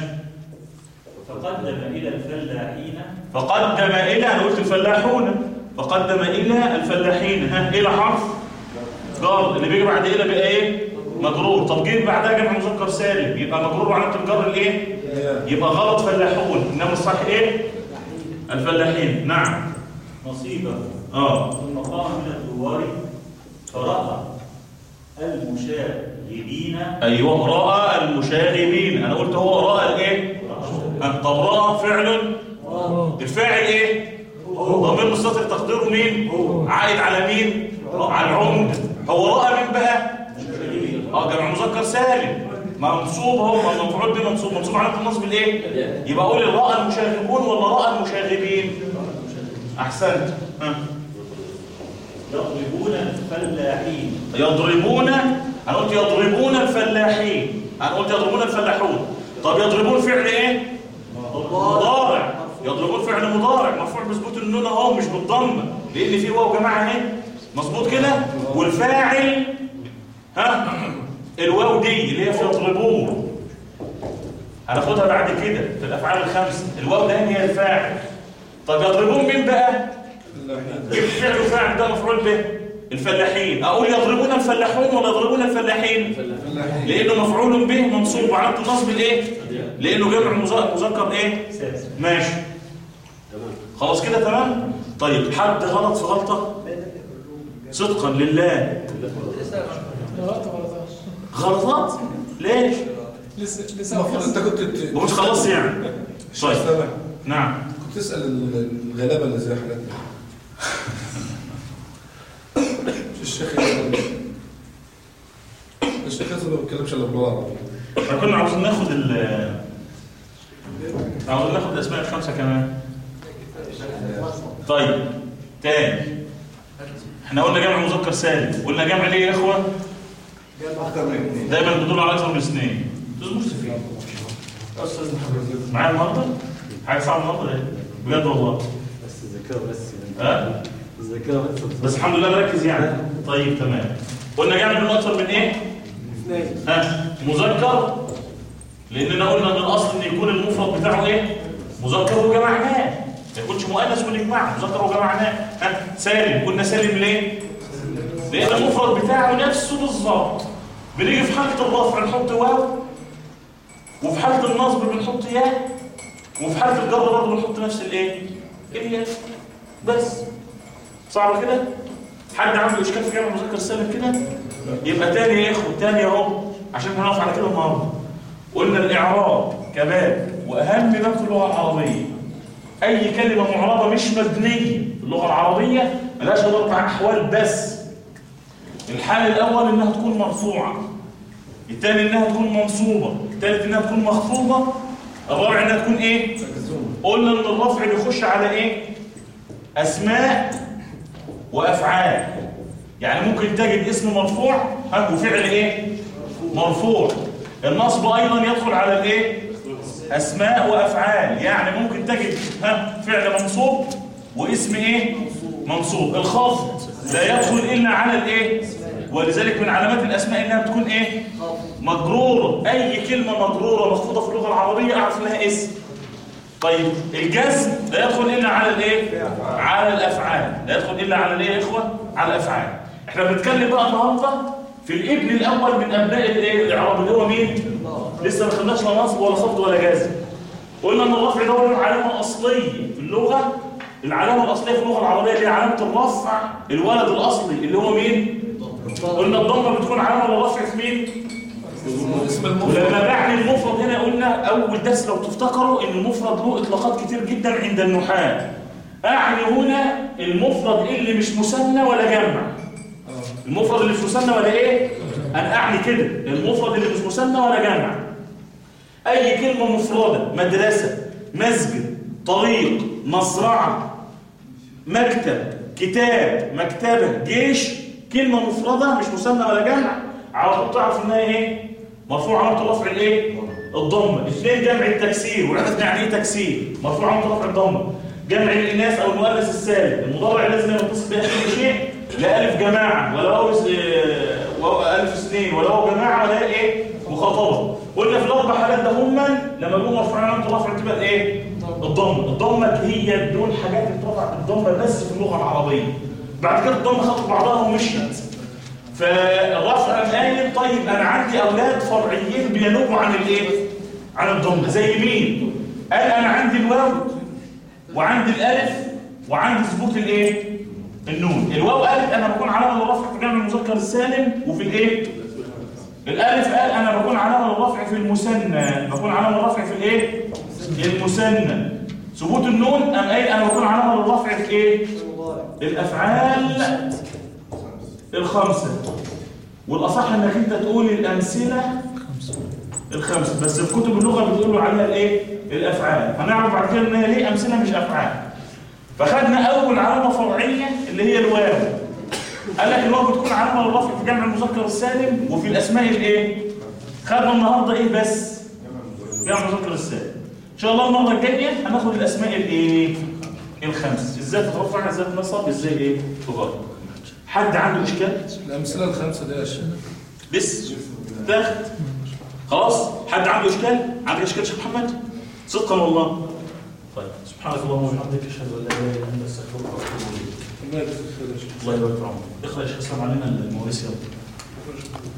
فقدم الى الفلاحين. فقدم الى انا قلت الفلاحون. فقدم الى الفلاحين. ها الى حرف جر اللي بيجي بعد الى بقى ايه؟ مجرور. طب جيب بعدها جمع مذكر سالم يبقى مجرور علامه الجر الايه؟ يبقى غلط فلاحون. انما الصح ايه؟ الفلاحين. نعم. نصيبه اه ثم قام من الدوار فراى المشاغبين. ايوه راى المشاغبين. انا قلت هو راى الايه؟ طب راى فعل. الفاعل ايه؟ ضمير مستتر تقديره مين؟ عائد على مين؟ على العمده. هو راى مين بقى؟ اه جمع مذكر سالم منصوب، هو مفعول به منصوب، منصوب على النصب الايه؟ يبقى اقول راى المشاغبون ولا راى المشاغبين؟ احسنت. ها يضربون الفلاحين. يضربون، انا قلت يضربون الفلاحين، انا قلت يضربون الفلاحون. طب يضربون فعل ايه؟ مضارع. يضربون فعل مضارع مرفوع بثبوت النون اهو مش بالضمه، لان في واو جماعه اهي مظبوط كده، والفاعل ها الواو دي اللي هي في يضربون هناخدها بعد كده في الافعال الخمسه، الواو ده هي الفاعل. طب يضربون مين بقى؟ فعل وفاعل ده مفعول به الفلاحين. اقول يضربون الفلاحون ولا يضربون الفلاحين؟ لانه مفعول به منصوب وعلامه النصب الايه؟ لانه جمع مذكر ايه؟ ماشي خلاص كده تمام. طيب حد غلط في غلطه صدقا لله؟ غلطات ليش؟ لسه لسه المفروض انت كنت ومش خلاص يعني. طيب نعم كنت تسال الغلابه اللي زي حالتنا. مش الشيخ الشيخ ما بيتكلمش الا بالعربي. احنا كنا عاوزين ناخد ال عاوزين ناخد الاسماء الخمسه كمان. طيب تاني احنا قلنا جمع مذكر سالم، قلنا جمع ليه يا اخوه؟ دايما بتدل على اكثر من اثنين. استاذ مصطفى استاذ محمد معايا النهارده حاجه صعبه النهارده ايه بجد والله، بس الذاكره بس ها الذاكره بس بس الحمد لله مركز يعني. طيب تمام. قلنا جمع من اكثر من ايه؟ اثنين. ها مذكر، لاننا قلنا ان الاصل ان يكون المفرد بتاعه ايه؟ مذكر وجمعناه، ما يكونش مؤنث ونجمعه، مذكر وجمعناه. ها سالم، قلنا سالم ليه؟ لان المفرد بتاعه نفسه بالظبط. بنيجي في حاله الرفع نحط واو، وفي حاله النصب بنحط ياء، وفي حاله الجر برضه بنحط نفس الايه؟ الياء بس. صعبه كده؟ حد عنده اشكال في جمع مذكر سالم كده؟ يبقى تاني يا اخوه، تاني اهو عشان هنقف على كده النهارده. قلنا الاعراب كباب واهم باب في اللغه العربيه. اي كلمه معربه مش مبنيه في اللغه العربيه ملهاش غير اربع احوال بس. الحال الاول انها تكون مرفوعه، الثاني انها تكون منصوبه، الثالث انها تكون مخفوضه، الرابع انها تكون ايه؟ قلنا ان الرفع بيخش على ايه؟ اسماء وافعال. يعني ممكن تجد اسم مرفوع ها وفعل ايه؟ مرفوع. النصب ايضا يدخل على الايه؟ اسماء وافعال. يعني ممكن تجد ها فعل منصوب واسم ايه؟ منصوب. الخفض لا يدخل الا على الايه؟ ولذلك من علامات الاسماء انها بتكون ايه؟ مجروره. اي كلمه مجروره مخفوضه في اللغه العربيه اعرف لها اسم. طيب الجزم لا يدخل الا على الايه؟ على الافعال. لا يدخل الا على الايه يا اخوه؟ على الافعال. احنا بنتكلم بقى النهارده في الابن الاول من ابناء الايه؟ الاعراب اللي هو مين؟ لسه ما خدناش لا نصب ولا خفض ولا جزم. قلنا ان الرفع ده له علامه اصليه في اللغه. العلامه الاصليه في اللغه العربيه اللي هي علامه الرفع الولد الاصلي اللي هو مين؟ قلنا الضمه بتكون علامه للرفع في مين؟ ولما بعني المفرد هنا قلنا اول درس لو تفتكروا ان المفرد له اطلاقات كتير جدا عند النحاة. اعني هنا المفرد اللي مش مثنى ولا جمع. المفرد اللي مش مثنى ولا ايه؟ انا اعني كده المفرد اللي مش مثنى ولا جمع. اي كلمه مفرده، مدرسه، مسجد، طريق، مزرعه، مكتب، كتاب، مكتبه، جيش، كلمه مفرده مش مثنى ولا جمع على طول تعرف انها ايه؟ مرفوع علامه الرفع الايه؟ الضمه. اثنين جمع التكسير، وعرفنا يعني ايه تكسير، مرفوع علامه الرفع الضمه. جمع الاناث او المؤنث السالم، المضارع لازم يتصل بها كل شيء، لا الف جماعه ولا واو الف اثنين ولا واو جماعه ولا ايه؟ مخاطبه. قلنا في الاربع حالات ده هما لما يكون مرفوع علامه الرفع تبقى الايه؟ الضمه. الضمه هي دول حاجات بترفع بالضمه بس في اللغه العربيه. بعد كده الضمه خدت بعضها ومشيت. فالرفع قايل طيب انا عندي اولاد فرعيين بينوبوا عن الايه؟ عن الضمه. زي مين؟ قال انا عندي الواو وعندي الالف وعندي ثبوت الايه؟ النون. الواو قالت انا بكون علامه للرفع في جمع المذكر السالم وفي الايه؟ الالف قال انا بكون علامه للرفع في المثنى، بكون علامه للرفع في الايه؟ المثنى. ثبوت النون أم قايل أنا بكون علامة للرفع في إيه؟ الأفعال الخمسة. والأصح إنك أنت تقول الأمثلة الخمسة، بس في كتب اللغة بتقولوا عليها الإيه؟ الأفعال. هنعرف بعد كده إن هي ليه أمثلة مش أفعال. فخدنا أول علامة فرعية اللي هي الواو. قال لك الواو بتكون علامة للرفع في جمع المذكر السالم وفي الأسماء الإيه؟ خدنا النهارده إيه بس؟ جمع المذكر السالم. إن شاء الله المرة الجاية هناخد الأسماء الإيه؟ الخمس. إزاي تترفع، إزاي تنصب، إزاي إيه؟ تغير. حد عنده إشكال؟ الأمثلة الخمسة دي يا شيخ بس تاخد خلاص. حد عنده إشكال؟ عندك إشكال يا شيخ محمد؟ صدقا والله. طيب سبحانك اللهم وبحمدك أشهد أن لا إله إلا أنت أستغفرك وأتوب إليك. الله يجزيك خير يا شيخ. الله يبارك في عمرك. اقرأ يا شيخ، اسلام علينا المواريث يلا.